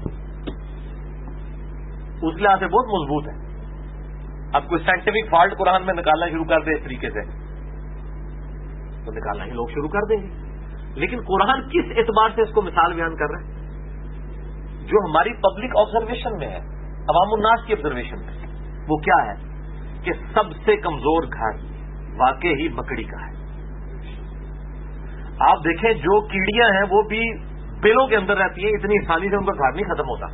[SPEAKER 1] اس لحاظ سے بہت مضبوط ہے۔ اب کوئی سائنٹیفک فالٹ قرآن میں نکالنا شروع کر دے اس طریقے سے تو نکالنا ہی لوگ شروع کر دیں گے، لیکن قرآن کس اعتبار سے اس کو مثال بیان کر رہا ہے؟ جو ہماری پبلک آبزرویشن میں ہے، عوام الناس کی آبزرویشن میں، وہ کیا ہے کہ سب سے کمزور گھر واقع ہی مکڑی کا ہے۔ آپ دیکھیں جو کیڑیاں ہیں وہ بھی بلوں کے اندر رہتی ہیں، اتنی آسانی سے ان کا گھر نہیں ختم ہوتا۔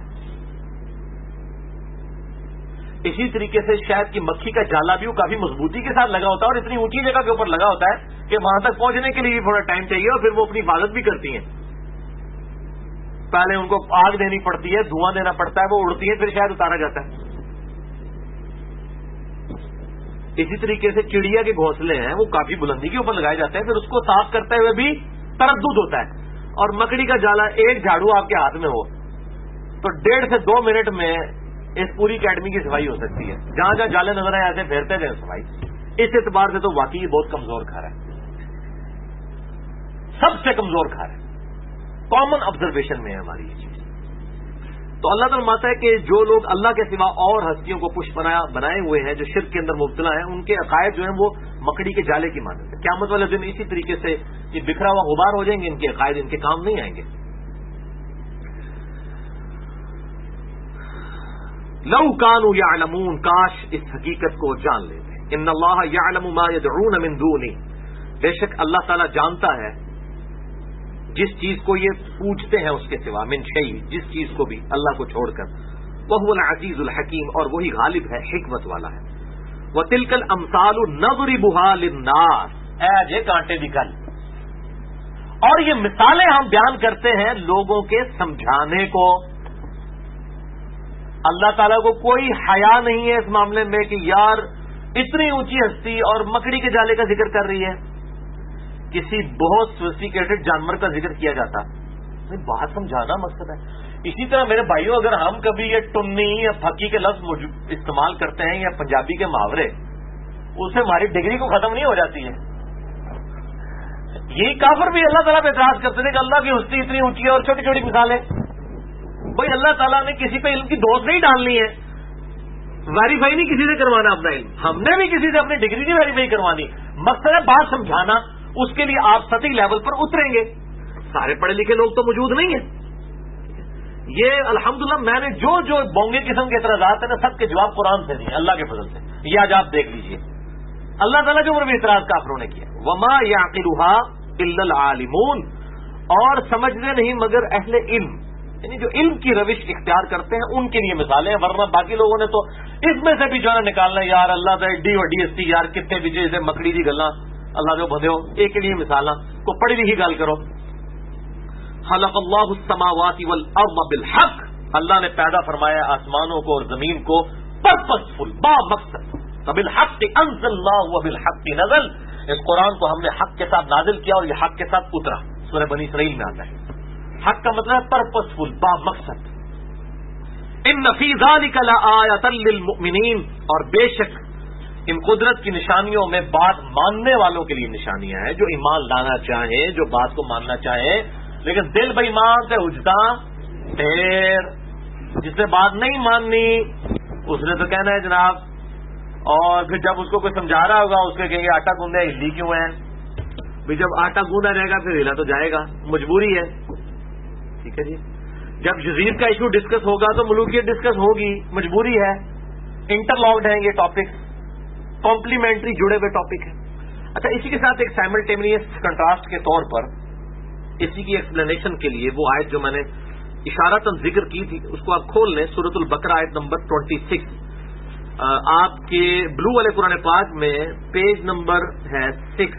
[SPEAKER 1] اسی طریقے سے شہد کی مکھی کا جالا بھی کافی مضبوطی کے ساتھ لگا ہوتا ہے اور اتنی اونچی جگہ کے اوپر لگا ہوتا ہے کہ وہاں تک پہنچنے کے لیے بھی تھوڑا ٹائم چاہیے، اور پھر وہ اپنی حفاظت بھی کرتی ہیں۔ پہلے ان کو آگ دینی پڑتی ہے، دھواں دینا پڑتا ہے، وہ اڑتی ہے، پھر شہد اتارا جاتا ہے۔ اسی طریقے سے چڑیا کے گھونسلے ہیں، وہ کافی بلندی کے اوپر لگائے جاتے ہیں، پھر اس کو صاف کرتے ہوئے بھی تردد ہوتا ہے۔ اور مکڑی کا جالا، ایک جھاڑو آپ کے ہاتھ میں ہو تو 1.5 سے 2 منٹ میں اس پوری اکیڈمی کی صفائی ہو سکتی ہے۔ جہاں جہاں جالے نظر آئے ایسے پھیرتے تھے صفائی۔ اس اعتبار سے تو واقعی بہت کمزور گھر ہے، سب سے کمزور گھر ہے، کامن آبزرویشن میں ہے ہماری یہ چیز۔ تو اللہ تعالیٰ فرماتا ہے کہ جو لوگ اللہ کے سوا اور ہستیوں کو پشت بنائے ہوئے ہیں، جو شرک کے اندر مبتلا ہیں، ان کے عقائد جو ہیں وہ مکڑی کے جالے کی مانند ہے۔ قیامت والے دن اسی طریقے سے یہ بکھرا ہوا غبار ہو جائیں گے، ان کے عقائد ان کے کام نہیں آئیں گے۔ لو کانوا یعلمون، کاش اس حقیقت کو جان لیتے۔ ان اللہ یعلم ما یدعون من دونہ، بے شک اللہ تعالیٰ جانتا ہے جس چیز کو یہ پوچھتے ہیں اس کے سوا، من شیء، جس چیز کو بھی اللہ کو چھوڑ کر، وہو العزیز الحکیم، اور وہی غالب ہے، حکمت والا ہے۔ وتلک الامثال نضربها للناس، اے جے کانٹے دی گل، اور یہ مثالیں ہم بیان کرتے ہیں لوگوں کے سمجھانے کو۔ اللہ تعالیٰ کو کوئی حیا نہیں ہے اس معاملے میں کہ یار اتنی اونچی ہستی اور مکڑی کے جالے کا ذکر کر رہی ہے، کسی بہت سوفسٹیکیٹڈ جانور کا ذکر کیا جاتا، نہیں، بات سمجھانا مقصد ہے۔ اسی طرح میرے بھائیوں، اگر ہم کبھی یہ ٹنی یا پھکی کے لفظ استعمال کرتے ہیں یا پنجابی کے محاورے، اس سے ہماری ڈگری کو ختم نہیں ہو جاتی ہے۔ یہی کافر بھی اللہ تعالیٰ پہ اعتراض کرتے ہیں کہ اللہ کی ہستی اتنی اونچی ہے اور چھوٹی چھوٹی مثالیں۔ بھائی اللہ تعالیٰ نے کسی پہ علم کی دوست نہیں ڈالنی ہے، ویریفائی نہیں کسی سے کروانا اپنا علم، ہم نے بھی کسی سے اپنی ڈگری نہیں ویریفائی کروانی، مقصد ہے بات سمجھانا۔ اس کے لیے آپ سطحی لیول پر اتریں گے، سارے پڑھے لکھے لوگ تو موجود نہیں ہیں۔ یہ الحمدللہ میں نے جو بونگے قسم کے اعتراضات ہیں نا، سب کے جواب قرآن سے نہیں، اللہ کے فضل سے، یہ آج آپ دیکھ لیجئے اللہ تعالیٰ کے اوپر بھی اعتراض کافروں نے کیا۔ وما یعقلها الا العالمون، اور سمجھنے نہیں مگر اہل علم، یعنی جو علم کی روش اختیار کرتے ہیں ان کے لیے مثالیں ہیں، ورنہ باقی لوگوں نے تو اس میں سے بھی جو ہے نکالنا، یار اللہ کا ڈی اور ڈی ایس ٹی، یار کتنے بھی جیسے مکڑی دی گلا اللہ جو بدھے ہو، ایک کے لیے مثال کو پڑھی لکھی گل کرو۔ خلق اللہ السماوات والارض بالحق، اللہ نے پیدا فرمایا آسمانوں کو اور زمین کو پرپس فل، با مقصد، بالحق انزلناہ وبالحق نزل، اس قرآن کو ہم نے حق کے ساتھ نازل کیا اور یہ حق کے ساتھ اترا۔ سورہ بنی اسرائیل میں آتا ہے حق کا مطلب ہے پرپس فل، با مقصد۔ ان فی ذلک لآیۃ للمؤمنین، اور بے شک ان قدرت کی نشانیوں میں بات ماننے والوں کے لیے نشانیاں ہیں، جو ایمان لانا چاہیں، جو بات کو ماننا چاہیں، لیکن دل بے ایمان سے اجتا پھر جس نے بات نہیں ماننی اس نے تو کہنا ہے جناب، اور پھر جب اس کو کوئی سمجھا رہا ہوگا اس کے کہیں گے آٹا گوندے ہلی کیوں ہے؟ بھائی جب آٹا گوندا رہے گا پھر ہلا تو جائے گا، مجبوری ہے، ٹھیک ہے جی۔ جب جزیر کا ایشو ڈسکس ہوگا تو ملوکیت ڈسکس ہوگی، مجبوری ہے۔ انٹرلاکڈ ہیں یہ ٹاپک، کمپلیمنٹری جڑے ہوئے ٹاپک ہیں. اچھا، اسی کے ساتھ ایک سائملٹینیس کنٹراسٹ کے طور پر اسی کی ایکسپلینیشن کے لیے وہ آیت جو میں نے اشارتاً ذکر کی تھی اس کو آپ کھول لیں، سورۃ البقرہ آیت نمبر 26. آپ کے بلو والے قرآن پاک میں پیج نمبر ہے 6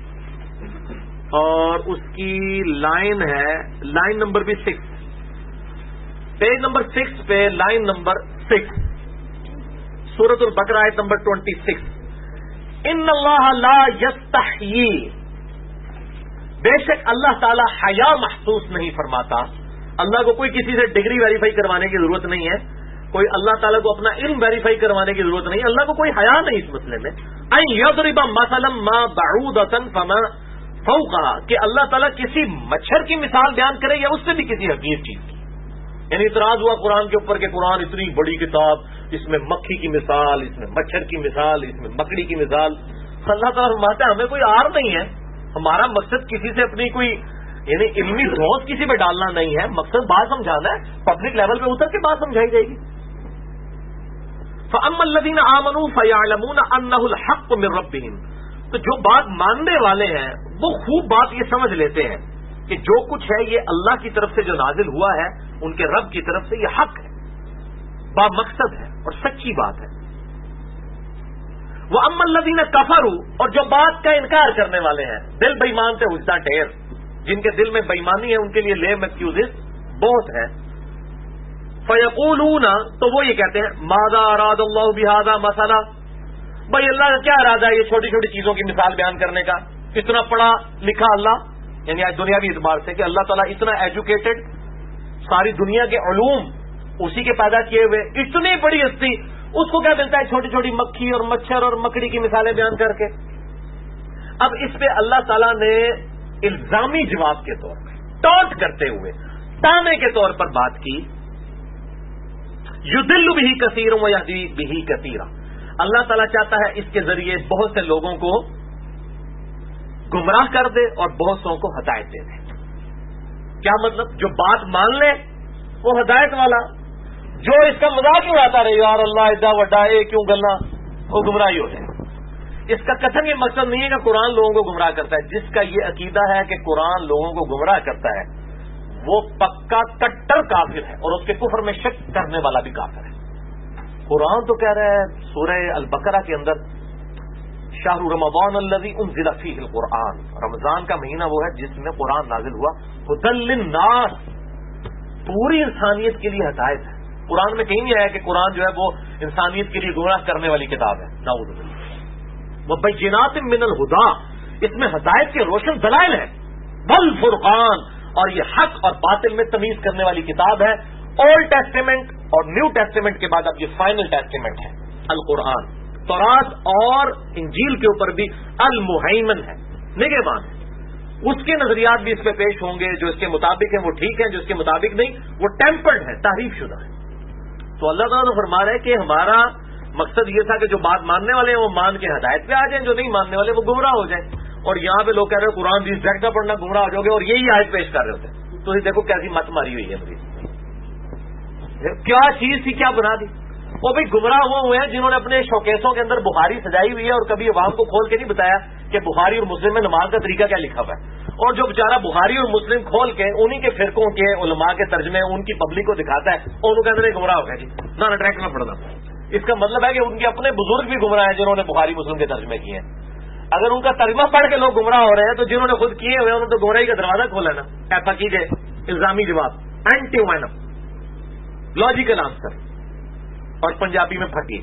[SPEAKER 1] اور اس کی لائن ہے لائن نمبر بھی 6. پیج نمبر 6 پہ لائن نمبر 6 سورۃ البقرہ آیت نمبر 26. ان اللہ لا یستحیی، بے شک اللہ تعالی حیا محسوس نہیں فرماتا. اللہ کو کوئی کسی سے ڈگری ویریفائی کروانے کی ضرورت نہیں ہے، کوئی اللہ تعالیٰ کو اپنا علم ویریفائی کروانے کی ضرورت نہیں، اللہ کو کوئی حیا نہیں اس مسئلے میں. ان یضرب مثلا ما بعودۃ فما فوقها، کہ اللہ تعالیٰ کسی مچھر کی مثال بیان کرے یا اس سے بھی کسی حقیر چیز کی. یعنی اعتراض ہوا قرآن کے اوپر کہ قرآن اتنی بڑی کتاب، اس میں مکھی کی مثال، اس میں مچھر کی مثال، اس میں مکڑی کی مثال. اللہ تعالیٰ فرماتا ہے ہمیں کوئی آر نہیں ہے، ہمارا مقصد کسی سے اپنی کوئی یعنی علمی دھوس کسی پہ ڈالنا نہیں ہے، مقصد بات سمجھانا ہے، پبلک لیول پہ اتر کے بات سمجھائی جائے گی. فَأَمَّا الَّذِينَ آمَنُوا فَيَعْلَمُونَ أَنَّهُ الْحَقُّ مِن رَّبِّهِمْ، تو جو بات ماننے والے ہیں وہ خوب بات یہ سمجھ لیتے ہیں کہ جو کچھ ہے یہ اللہ کی طرف سے جو نازل ہوا ہے ان کے رب کی طرف سے یہ حق ہے، با مقصد ہے اور سچی بات ہے. وَأَمَّا الَّذِينَ كَفَرُوا، اور جو بات کا انکار کرنے والے ہیں، دل بے ایمان سے حجتہ ڈھیر، جن کے دل میں بےایمانی ہے ان کے لیے لیم ایکسکیوزز بہت ہیں. فَيَقُولُونَ، تو وہ یہ کہتے ہیں مَاذَا أَرَادَ اللَّهُ بِهَذَا مَثَلًا، بھائی اللہ کا کیا ارادہ ہے یہ چھوٹی چھوٹی چیزوں کی مثال بیان کرنے کا؟ اتنا پڑھا لکھا اللہ، یعنی آج دنیاوی اعتبار سے کہ اللہ تعالیٰ اتنا ایجوکیٹڈ، ساری دنیا کے علوم اسی کے پیدا کیے ہوئے، اتنی بڑی ہستی، اس کو کیا ملتا ہے چھوٹی چھوٹی مکھی اور مچھر اور مکڑی کی مثالیں بیان کر کے؟ اب اس پہ اللہ تعالیٰ نے الزامی جواب کے طور پر، ٹانٹ کرتے ہوئے، تانے کے طور پر بات کی. یضل بہ کثیر و یہدی بہ کثیرا، اللہ تعالیٰ چاہتا ہے اس کے ذریعے بہت سے لوگوں کو گمراہ کر دے اور بہت سو کو ہدایت دے دے. کیا مطلب؟ جو بات مان لے وہ ہدایت والا، جو اس کا مذاق اڑاتا رہے یار اللہ ایڈا وڈا اے کیوں گلنا، وہ گمراہی ہو جائے. اس کا قطعاً یہ مقصد نہیں ہے کہ قرآن لوگوں کو گمراہ کرتا ہے. جس کا یہ عقیدہ ہے کہ قرآن لوگوں کو گمراہ کرتا ہے وہ پکا کٹر کافر ہے اور اس کے کفر میں شک کرنے والا بھی کافر ہے. قرآن تو کہہ رہا ہے سورہ البقرہ کے اندر شہر رمضان الذی انزل فیہ القرآن، رمضان کا مہینہ وہ ہے جس میں قرآن نازل ہوا، ھدی للناس، پوری انسانیت کے لیے ہدایت ہے. قرآن میں کہیں نہیں آیا کہ قرآن جو ہے وہ انسانیت کے لیے گمراہ کرنے والی کتاب ہے، نعوذ باللہ. وبینات من الہدی، اس میں ہدایت کے روشن دلائل ہیں. والفرقان، اور یہ حق اور باطل میں تمیز کرنے والی کتاب ہے. اولڈ ٹیسٹیمنٹ اور نیو ٹیسٹیمنٹ کے بعد اب یہ فائنل ٹیسٹیمنٹ ہے القرآن. تورات اور انجیل کے اوپر بھی المہیمن ہے، نگہبان ہے. اس کے نظریات بھی اس پہ پیش ہوں گے، جو اس کے مطابق ہیں وہ ٹھیک ہیں، جو اس کے مطابق نہیں وہ ٹیمپرڈ ہے، تحریف شدہ ہے. تو اللہ تعالیٰ تو فرما رہا ہے کہ ہمارا مقصد یہ تھا کہ جو بات ماننے والے ہیں وہ مان کے ہدایت پہ آ جائیں، جو نہیں ماننے والے وہ گمراہ ہو جائیں. اور یہاں پہ لوگ کہہ رہے ہیں قرآن بھی ایگزیکٹ نہ پڑھنا گمراہ ہو جاؤ گے، اور یہی آیت پیش کر رہے ہوتے ہیں. تو دیکھو کیسی مت ماری ہوئی ہے مجھے، کیا چیز تھی کیا بنا دی. وہ بھی گمراہ وہ ہوئے ہیں جنہوں نے اپنے شوکیسوں کے اندر بخاری سجائی ہوئی ہے اور کبھی عوام کو کھول کے نہیں بتایا کہ بخاری اور مسلم میں نماز کا طریقہ کیا لکھا ہوا ہے. اور جو بیچارہ بخاری اور مسلم کھول کے انہی کے فرقوں کے علماء کے ترجمے ان کی پبلک کو دکھاتا ہے اور ان کے اندر گمراہ ہو گیا جی نہ ٹریک نہ پڑنا. اس کا مطلب ہے کہ ان کے اپنے بزرگ بھی گمراہ ہیں جنہوں نے بخاری مسلم کے ترجمے کیے ہیں. اگر ان کا ترجمہ پڑھ کے لوگ گمراہ ہو رہے ہیں تو جنہوں نے خود کیے ہوئے انہوں نے تو گمراہی کا دروازہ کھولا نا. ایسا کیجیے الزامی جواب، اینٹی وائنم، لاجیکل آنسر، اور پنجابی میں پھٹی.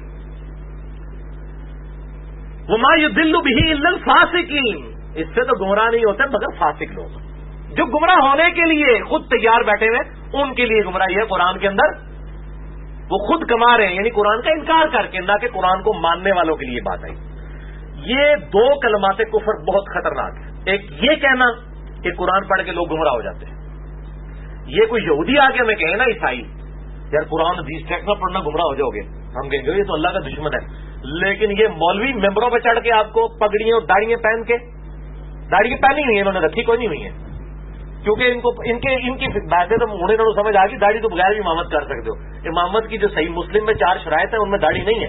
[SPEAKER 1] وما یضل بہ الا الفاسقین، اس سے تو گمراہ نہیں ہوتے مگر فاسق لوگ جو گمراہ ہونے کے لیے خود تیار بیٹھے ہوئے، ان کے لیے گمراہی ہے. قرآن کے اندر وہ خود کما رہے ہیں، یعنی قرآن کا انکار کر کے، نہ کہ قرآن کو ماننے والوں کے لیے بات آئی. یہ دو کلمات کفر بہت خطرناک ہے. ایک یہ کہنا کہ قرآن پڑھ کے لوگ گمراہ ہو جاتے ہیں. یہ کوئی یہودی آ کے ہمیں کہے نا عیسائی یار قرآن حدیث ٹیکس نہ پڑھنا گمراہ ہو جاؤ گے، ہم کہیں گے یہ تو اللہ کا دشمن ہے. لیکن یہ مولوی ممبروں پہ چڑھ کے آپ کو پگڑیاں اور داڑیاں پہن کے، داڑھی پہنی ہوئی ہے انہوں نے، رکھی کوئی نہیں ہوئی ہے، کیونکہ ان کی باتیں تو انہوں سمجھ آ گئی داڑھی تو بغیر بھی امامت کر سکتے ہو. امامت کی جو صحیح مسلم میں 4 شرائط ہیں ان میں داڑھی نہیں ہے.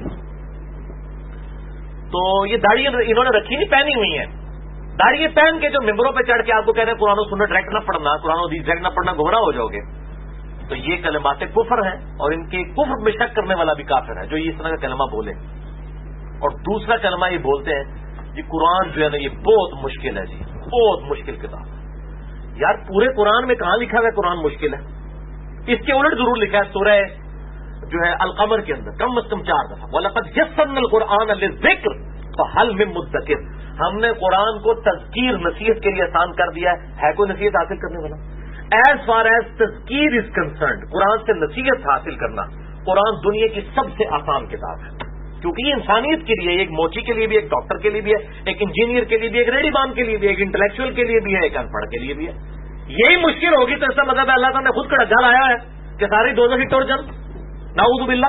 [SPEAKER 1] تو یہ داڑھی انہوں نے رکھی نہیں, پہنی ہوئی ہے. داڑھی پہن کے جو ممبروں پہ چڑھ کے آپ کو کہہ رہے ہیں قرآن و سنت ڈائریکٹ نہ پڑھنا, قرآن و حدیث ڈائریکٹ نہ پڑھنا, گمراہ ہو جاؤ گے. تو یہ کلمات کفر ہیں, اور ان کے کفر میں شک کرنے والا بھی کافر ہے جو یہ اس طرح کا کلمہ بولے. اور دوسرا کلمہ یہ بولتے ہیں جی قرآن جو ہے نا یہ بہت مشکل ہے, جی بہت مشکل کتاب ہے. یار پورے قرآن میں کہاں لکھا ہوا ہے قرآن مشکل ہے؟ اس کے الٹ ضرور لکھا ہے سورہ جو ہے القمر کے اندر کم از کم 4 دفعہ وَلَقَدْ يَسَّرْنَا الْقُرْآنَ لِلذِّكْرِ فَهَلْ مِن مُدَّكِرٍ. ہم نے قرآن کو تذکیر نصیحت کے لیے آسان کر دیا ہے کوئی نصیحت حاصل کرنے والا؟ ایز فار ایز تذکیر از کنسرنڈ, قرآن سے نصیحت حاصل کرنا, قرآن دنیا کی سب سے آسان کتاب ہے. کیونکہ یہ انسانیت کے لیے, ایک موچی کے لیے بھی, ایک ڈاکٹر کے لیے بھی ہے, ایک انجینئر کے لیے بھی, ایک ریڈی مان کے لیے بھی, ایک انٹلیکچوئل کے لیے بھی ہے, ایک ان پڑھ کے لیے بھی ہے. یہی مشکل ہوگی تو ایسا مطلب ہے اللہ تعالیٰ نے خود کا ڈھال آیا ہے کہ ساری دوزخ کی ٹورچن نعوذ باللہ.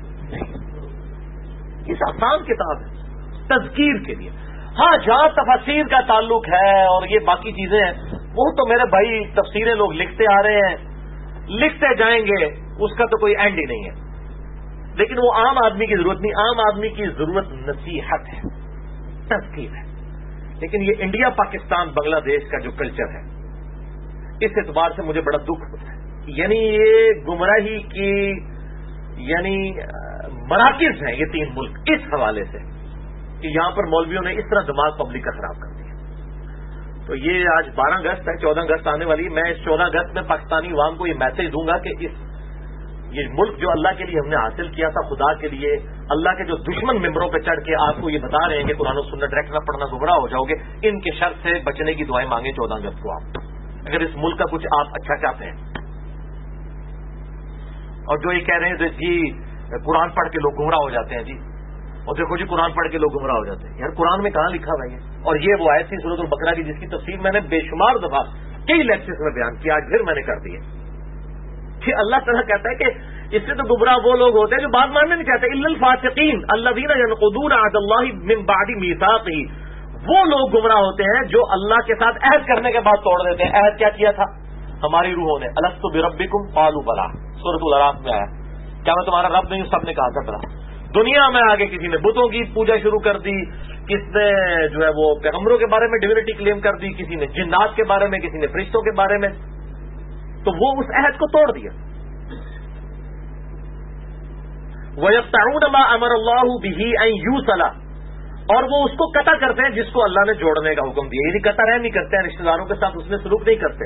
[SPEAKER 1] یہ آسان کتاب ہے تذکیر کے لیے. ہاں جہاں تفاسیر کا تعلق ہے اور یہ باقی چیزیں ہیں وہ تو میرے بھائی تفسیریں لوگ لکھتے آ رہے ہیں, لکھتے جائیں گے, اس کا تو کوئی اینڈ ہی نہیں ہے. لیکن وہ عام آدمی کی ضرورت نہیں, عام آدمی کی ضرورت نصیحت ہے, تذکیر ہے. لیکن یہ انڈیا پاکستان بنگلہ دیش کا جو کلچر ہے اس اعتبار سے مجھے بڑا دکھ ہوتا ہے. یعنی یہ گمراہی کی یعنی مراکز ہیں یہ 3 ملک اس حوالے سے کہ یہاں پر مولویوں نے اس طرح دماغ پبلک کا خراب کر دیا. تو یہ آج 12 اگست ہے, 14 اگست آنے والی. میں اس 14 اگست میں پاکستانی عوام کو یہ میسج دوں گا کہ یہ ملک جو اللہ کے لیے ہم نے حاصل کیا تھا خدا کے لیے, اللہ کے جو دشمن ممبروں پہ چڑھ کے آپ کو یہ بتا رہے ہیں کہ قرآن و سنت ڈائریکٹ نہ پڑھنا گمراہ ہو جاؤ گے, ان کے شر سے بچنے کی دعائیں مانگیں 14 اگست کو آپ, اگر اس ملک کا کچھ آپ اچھا چاہتے ہیں. اور جو یہ کہہ رہے ہیں جی قرآن پڑھ کے لوگ گمراہ ہو جاتے ہیں, جی اور دیکھو جی قرآن پڑھ کے لوگ گمراہ ہو جاتے ہیں. یار قرآن میں کہاں لکھا ہوا ہے؟ اور یہ وہ آیت تھی سورۃ البقرہ کی جس کی تفسیر میں نے بے شمار دفعہ کئی لیکچرز میں بیان کیا, آج پھر میں نے کر دی ہے کہ اللہ تعالیٰ کہتا ہے کہ اس سے تو گمراہ وہ لوگ ہوتے ہیں جو بات ماننے نہیں چاہتے. الا الفاسقین الذین ينقضون عہد اللہ من بعد میثاقہ, وہ لوگ گمراہ ہوتے ہیں جو اللہ کے ساتھ عہد کرنے کے بعد توڑ دیتے ہیں. عہد کیا کیا تھا ہماری روحوں نے؟ الست بربکم قالوا بلی, سورۃ الاعراف میں آیا کیا میں تمہارا رب نہیں ہوں؟ سب نے کہا تھا بلا. دنیا میں آگے کسی نے بتوں کی پوجا شروع کر دی, کس نے جو ہے وہ پیغمبروں کے بارے میں ڈیوینٹی کلیم کر دی, کسی نے جنات کے بارے میں, کسی نے فرشتوں کے بارے میں. تو وہ اس عہد کو توڑ دیا. وَيَقْطَعُونَ مَا أَمَرَ اللَّهُ بِهِ أَن يُوصَلَ, اور وہ اس کو قطع کرتے ہیں جس کو اللہ نے جوڑنے کا حکم دیا. یعنی قطع رحم نہیں کرتے ہیں, رشتہ داروں کے ساتھ اس میں سلوک نہیں کرتے.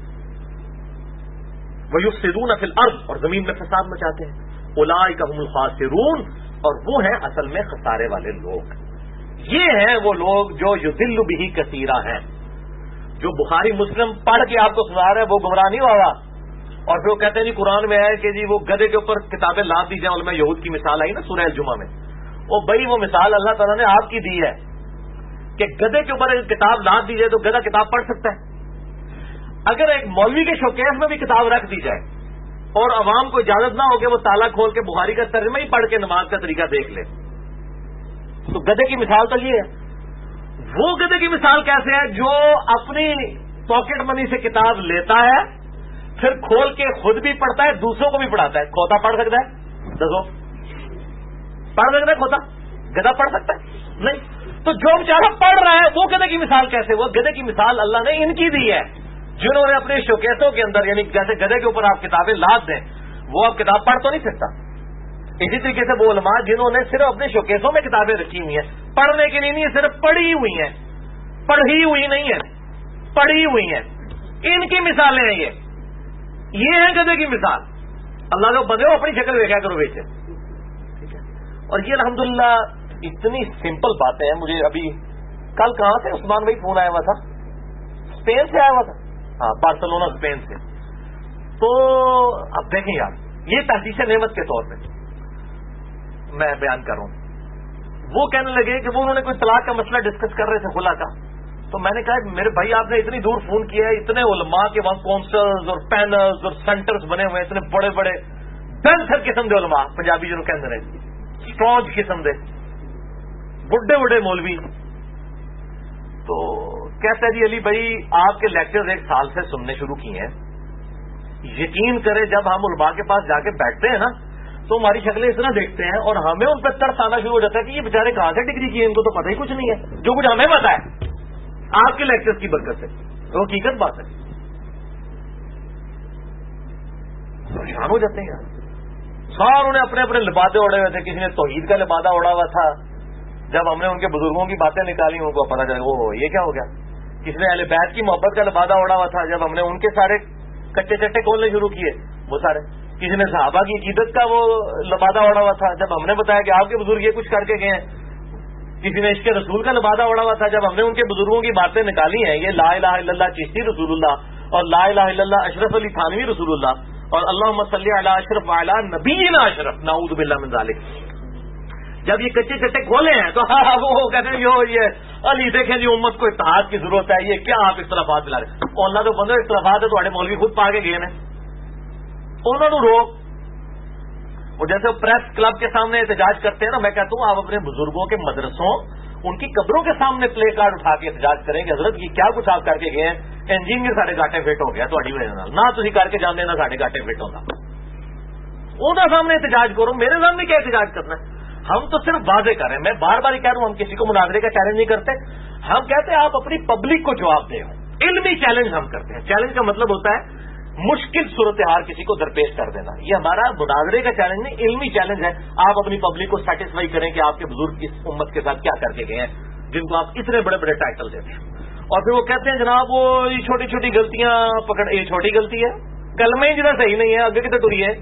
[SPEAKER 1] وَيُفْسِدُونَ فِي الْأَرْضِ, اور زمین میں فساد مچاتے ہیں. أُولَٰئِكَ هُمُ الْخَاسِرُونَ, اور وہ ہیں اصل میں خسارے والے لوگ. یہ ہیں وہ لوگ جو یضل بہ کثیرا ہیں, جو بخاری مسلم پڑھ کے آپ کو سنا رہے ہیں وہ گمراہ نہیں ہوا. اور پھر وہ کہتے ہیں جی قرآن میں ہے کہ جی وہ گدھے کے اوپر کتابیں لاد دی جائیں. علماء یہود کی مثال آئی نا سورہ الجمعہ میں, وہ بھائی وہ مثال اللہ تعالیٰ نے آپ کی دی ہے کہ گدھے کے اوپر اگر کتاب لاد دی جائے تو گدھا کتاب پڑھ سکتا ہے. اگر ایک مولوی کے شوکیس میں بھی کتاب رکھ دی جائے اور عوام کو اجازت نہ ہو کہ وہ تالا کھول کے بخاری کا ترجمہ ہی پڑھ کے نماز کا طریقہ دیکھ لے, تو گدھے کی مثال تو یہ ہے. وہ گدھے کی مثال کیسے ہے جو اپنی پاکٹ منی سے کتاب لیتا ہے, پھر کھول کے خود بھی پڑھتا ہے, دوسروں کو بھی پڑھاتا ہے. کھوتا پڑھ سکتا ہے؟ دسو, پڑھ سکتا ہے کھوتا؟ گدھا پڑھ سکتا ہے؟ نہیں. تو جو بیچارہ پڑھ رہا ہے وہ گدھے کی مثال کیسے؟ وہ گدھے کی مثال اللہ نے ان کی دی ہے جنہوں نے اپنے شوکیسوں کے اندر, یعنی جیسے گدھے کے اوپر آپ کتابیں لاد دیں, وہ اب کتاب پڑھ تو نہیں سکتا. اسی طریقے سے وہ علماء جنہوں نے صرف اپنے شوکیسوں میں کتابیں رکھی ہوئی ہیں, پڑھنے کے لیے نہیں, صرف پڑھی ہوئی ہیں, پڑھی ہوئی نہیں ہے, پڑھی ہوئی ہیں, ان کی مثالیں ہیں. یہ ہیں گدھے کی مثال. اللہ کو بندے اپنی شکل دیکھا کرو بیچے. ٹھیک ہے. اور یہ الحمدللہ اتنی سمپل باتیں ہیں. مجھے ابھی کل کہاں سے عثمان بھائی فون آیا ہوا تھا, اسپین سے آیا ہوا تھا, ہاں بارسلونا اسپین سے. تو اب دیکھیں یار, یہ تحدیث نعمت کے طور پہ میں بیان کر رہا ہوں. وہ کہنے لگے کہ وہ انہوں نے کوئی طلاق کا مسئلہ ڈسکس کر رہے تھے, خلا کا. تو میں نے کہا میرے بھائی آپ نے اتنی دور فون کیا ہے, اتنے علماء کے وہاں کونسلز اور پینلز اور سینٹرز بنے ہوئے ہیں, اتنے بڑے بڑے ڈنسر قسم کے علماء, پنجابی جنہوں کہتے ہیں اسٹرانج قسم دے بڑھے بڑے مولوی. تو کہتا ہے جی علی بھائی آپ کے لیکچر 1 سال سے سننے شروع کیے ہیں، یقین کرے جب ہم علماء کے پاس جا کے بیٹھتے ہیں نا تو ہماری شکلیں اس طرح دیکھتے ہیں اور ہمیں ان پہ ترس آنا شروع ہو جاتا ہے کہ یہ بیچارے کہاں سے ڈگری کیے، ان کو تو پتہ ہی کچھ نہیں ہے، جو کچھ ہمیں پتا ہے آپ کے لیکچر کی برکت سے، تو حقیقت بات ہے، پریشان ہو جاتے ہیں یار۔ ساروں نے اپنے اپنے لبادے اڑے ہوئے تھے، کسی نے توحید کا لبادہ اڑا ہوا تھا، جب ہم نے ان کے بزرگوں کی باتیں نکالی ان کو پتا چلا وہ یہ کیا ہو گیا، کسی نے اہل بیت کی محبت کا لبادہ اڑا ہوا تھا، جب ہم نے ان کے سارے کچے چٹے کھولنے شروع کیے وہ سارے، کسی نے صحابہ کی عقیدت کا وہ لبادہ اڑا ہوا تھا، جب ہم نے بتایا کہ آپ کے بزرگ یہ کچھ کر کے گئے ہیں، کسی نے عشق رسول کا لبادہ اڑا ہوا تھا، جب ہم نے ان کے بزرگوں کی باتیں نکالی ہیں، یہ لا الہ الا اللہ چشتی رسول اللہ اور لا الہ الا اللہ اشرف علی تھانوی رسول اللہ اور اللہم صلی علی اشرف وعلی نبینا اشرف نعوذ باللہ من ذالک، جب یہ کچے چٹے کھولے ہیں تو وہ کہتے ہیں یہ علی دیکھیں جی امت کو اتحاد کی ضرورت ہے، یہ کیا آپ اختلافات دلا رہے ہیں، اللہ تو بندے اختلافات ہے تھوڑے مولوی خود پا کے گئے ہیں، انہوں نے روک وہ جیسے پریس کلب کے سامنے احتجاج کرتے ہیں نا، میں کہتا ہوں آپ اپنے بزرگوں کے مدرسوں ان کی قبروں کے سامنے پلے کارڈ اٹھا کے احتجاج کریں کہ حضرت یہ کیا کچھ آپ کر کے گئے ہیں، انجینئر سارے گاٹے فٹ ہو گیا تھوڑی وجہ نہ تھی کر کے جانے نہ سارے گاٹے فٹ ہوتا، انہوں سامنے احتجاج کرو، میرے سامنے کیا احتجاج کرنا ہے، ہم تو صرف واضح کر رہے ہیں، میں بار بار ہی کہہ رہا ہوں ہم کسی کو مناظرے کا چیلنج نہیں کرتے، ہم کہتے ہیں آپ اپنی پبلک کو جواب دیں، علمی چیلنج ہم کرتے ہیں، چیلنج کا مطلب ہوتا ہے مشکل صورتحال کسی کو درپیش کر دینا، یہ ہمارا مناظرے کا چیلنج نہیں، علمی چیلنج ہے، آپ اپنی پبلک کو سیٹسفائی کریں کہ آپ کے بزرگ اس امت کے ساتھ کیا کر کے گئے ہیں جن کو آپ اتنے بڑے بڑے ٹائٹل دیتے ہیں، اور پھر وہ کہتے ہیں جناب وہ یہ چھوٹی چھوٹی غلطیاں پکڑ، یہ چھوٹی غلطی ہے، کلمہ ہی جناب صحیح نہیں ہے، آگے کتنے ٹری ہے،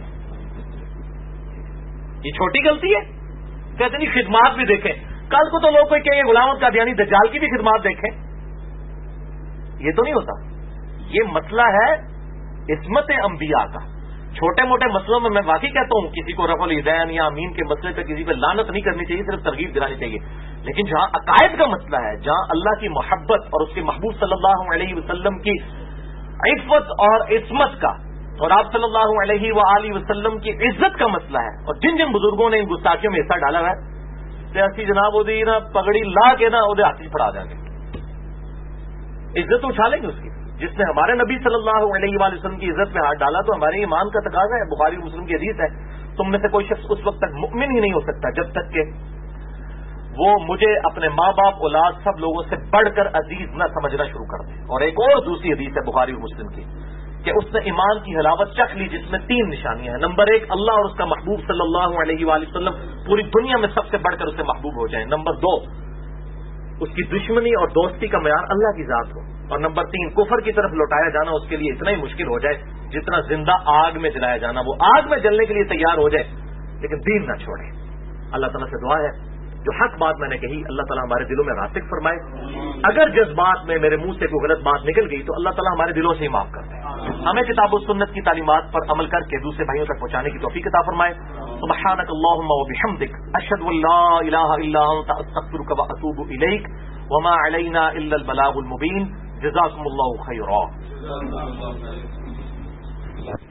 [SPEAKER 1] یہ چھوٹی غلطی ہے، کہتے نہیں خدمات بھی دیکھیں، کل کو تو لوگ کوئی کہیں غلام قادیانی دجال کی بھی خدمات دیکھیں، یہ تو نہیں ہوتا، یہ مسئلہ ہے عصمت انبیاء کا، چھوٹے موٹے مسئلوں میں واقعی کہتا ہوں کسی کو رفع الیدین یا امین کے مسئلے پہ کسی پہ لعنت نہیں کرنی چاہیے، صرف ترغیب دلانی چاہیے، لیکن جہاں عقائد کا مسئلہ ہے، جہاں اللہ کی محبت اور اس کے محبوب صلی اللہ علیہ وسلم کی عفت اور عصمت کا اور آپ صلی اللہ علیہ وآلہ وسلم کی عزت کا مسئلہ ہے، اور جن جن بزرگوں نے ان گستاخیوں میں حصہ ڈالا ہے ایسی جناب وہ نا پگڑی لا کے نا وہ ہاتھ پڑا جائیں گے، عزت اٹھا لیں گے اس کی، جس نے ہمارے نبی صلی اللہ علیہ وآلہ وسلم کی عزت میں ہاتھ ڈالا تو ہمارے ایمان کا تقاضا ہے، بخاری مسلم کی حدیث ہے، تم میں سے کوئی شخص اس وقت تک مؤمن ہی نہیں ہو سکتا جب تک کہ وہ مجھے اپنے ماں باپ اولاد سب لوگوں سے بڑھ کر عزیز نہ سمجھنا شروع کر دے، اور ایک اور دوسری حدیث ہے بخاری مسلم کی کہ اس نے ایمان کی حلاوت چکھ لی جس میں 3 نشانیاں ہیں، نمبر 1 اللہ اور اس کا محبوب صلی اللہ علیہ وآلہ وسلم پوری دنیا میں سب سے بڑھ کر اسے محبوب ہو جائیں، نمبر 2 اس کی دشمنی اور دوستی کا معیار اللہ کی ذات ہو، اور نمبر 3 کفر کی طرف لوٹایا جانا اس کے لیے اتنا ہی مشکل ہو جائے جتنا زندہ آگ میں جلایا جانا، وہ آگ میں جلنے کے لیے تیار ہو جائے لیکن دین نہ چھوڑے۔ اللہ تعالیٰ سے دعا ہے جو حق بات میں نے کہی اللہ تعالیٰ ہمارے دلوں میں راسخ فرمائے، اگر جذبات میں میرے منہ سے کوئی غلط بات نکل گئی تو اللہ تعالیٰ ہمارے دلوں سے ہی معاف کر دے، ہمیں کتاب و سنت کی تعلیمات پر عمل کر کے دوسرے بھائیوں تک پہنچانے کی توفیق عطا فرمائے۔ سبحانک اللہم و بحمدک اشہد ان لا الہ الا انت استغفرک و اتوب الیک وما علینا الا البلاغ المبین۔ جزاکم اللہ خیرا۔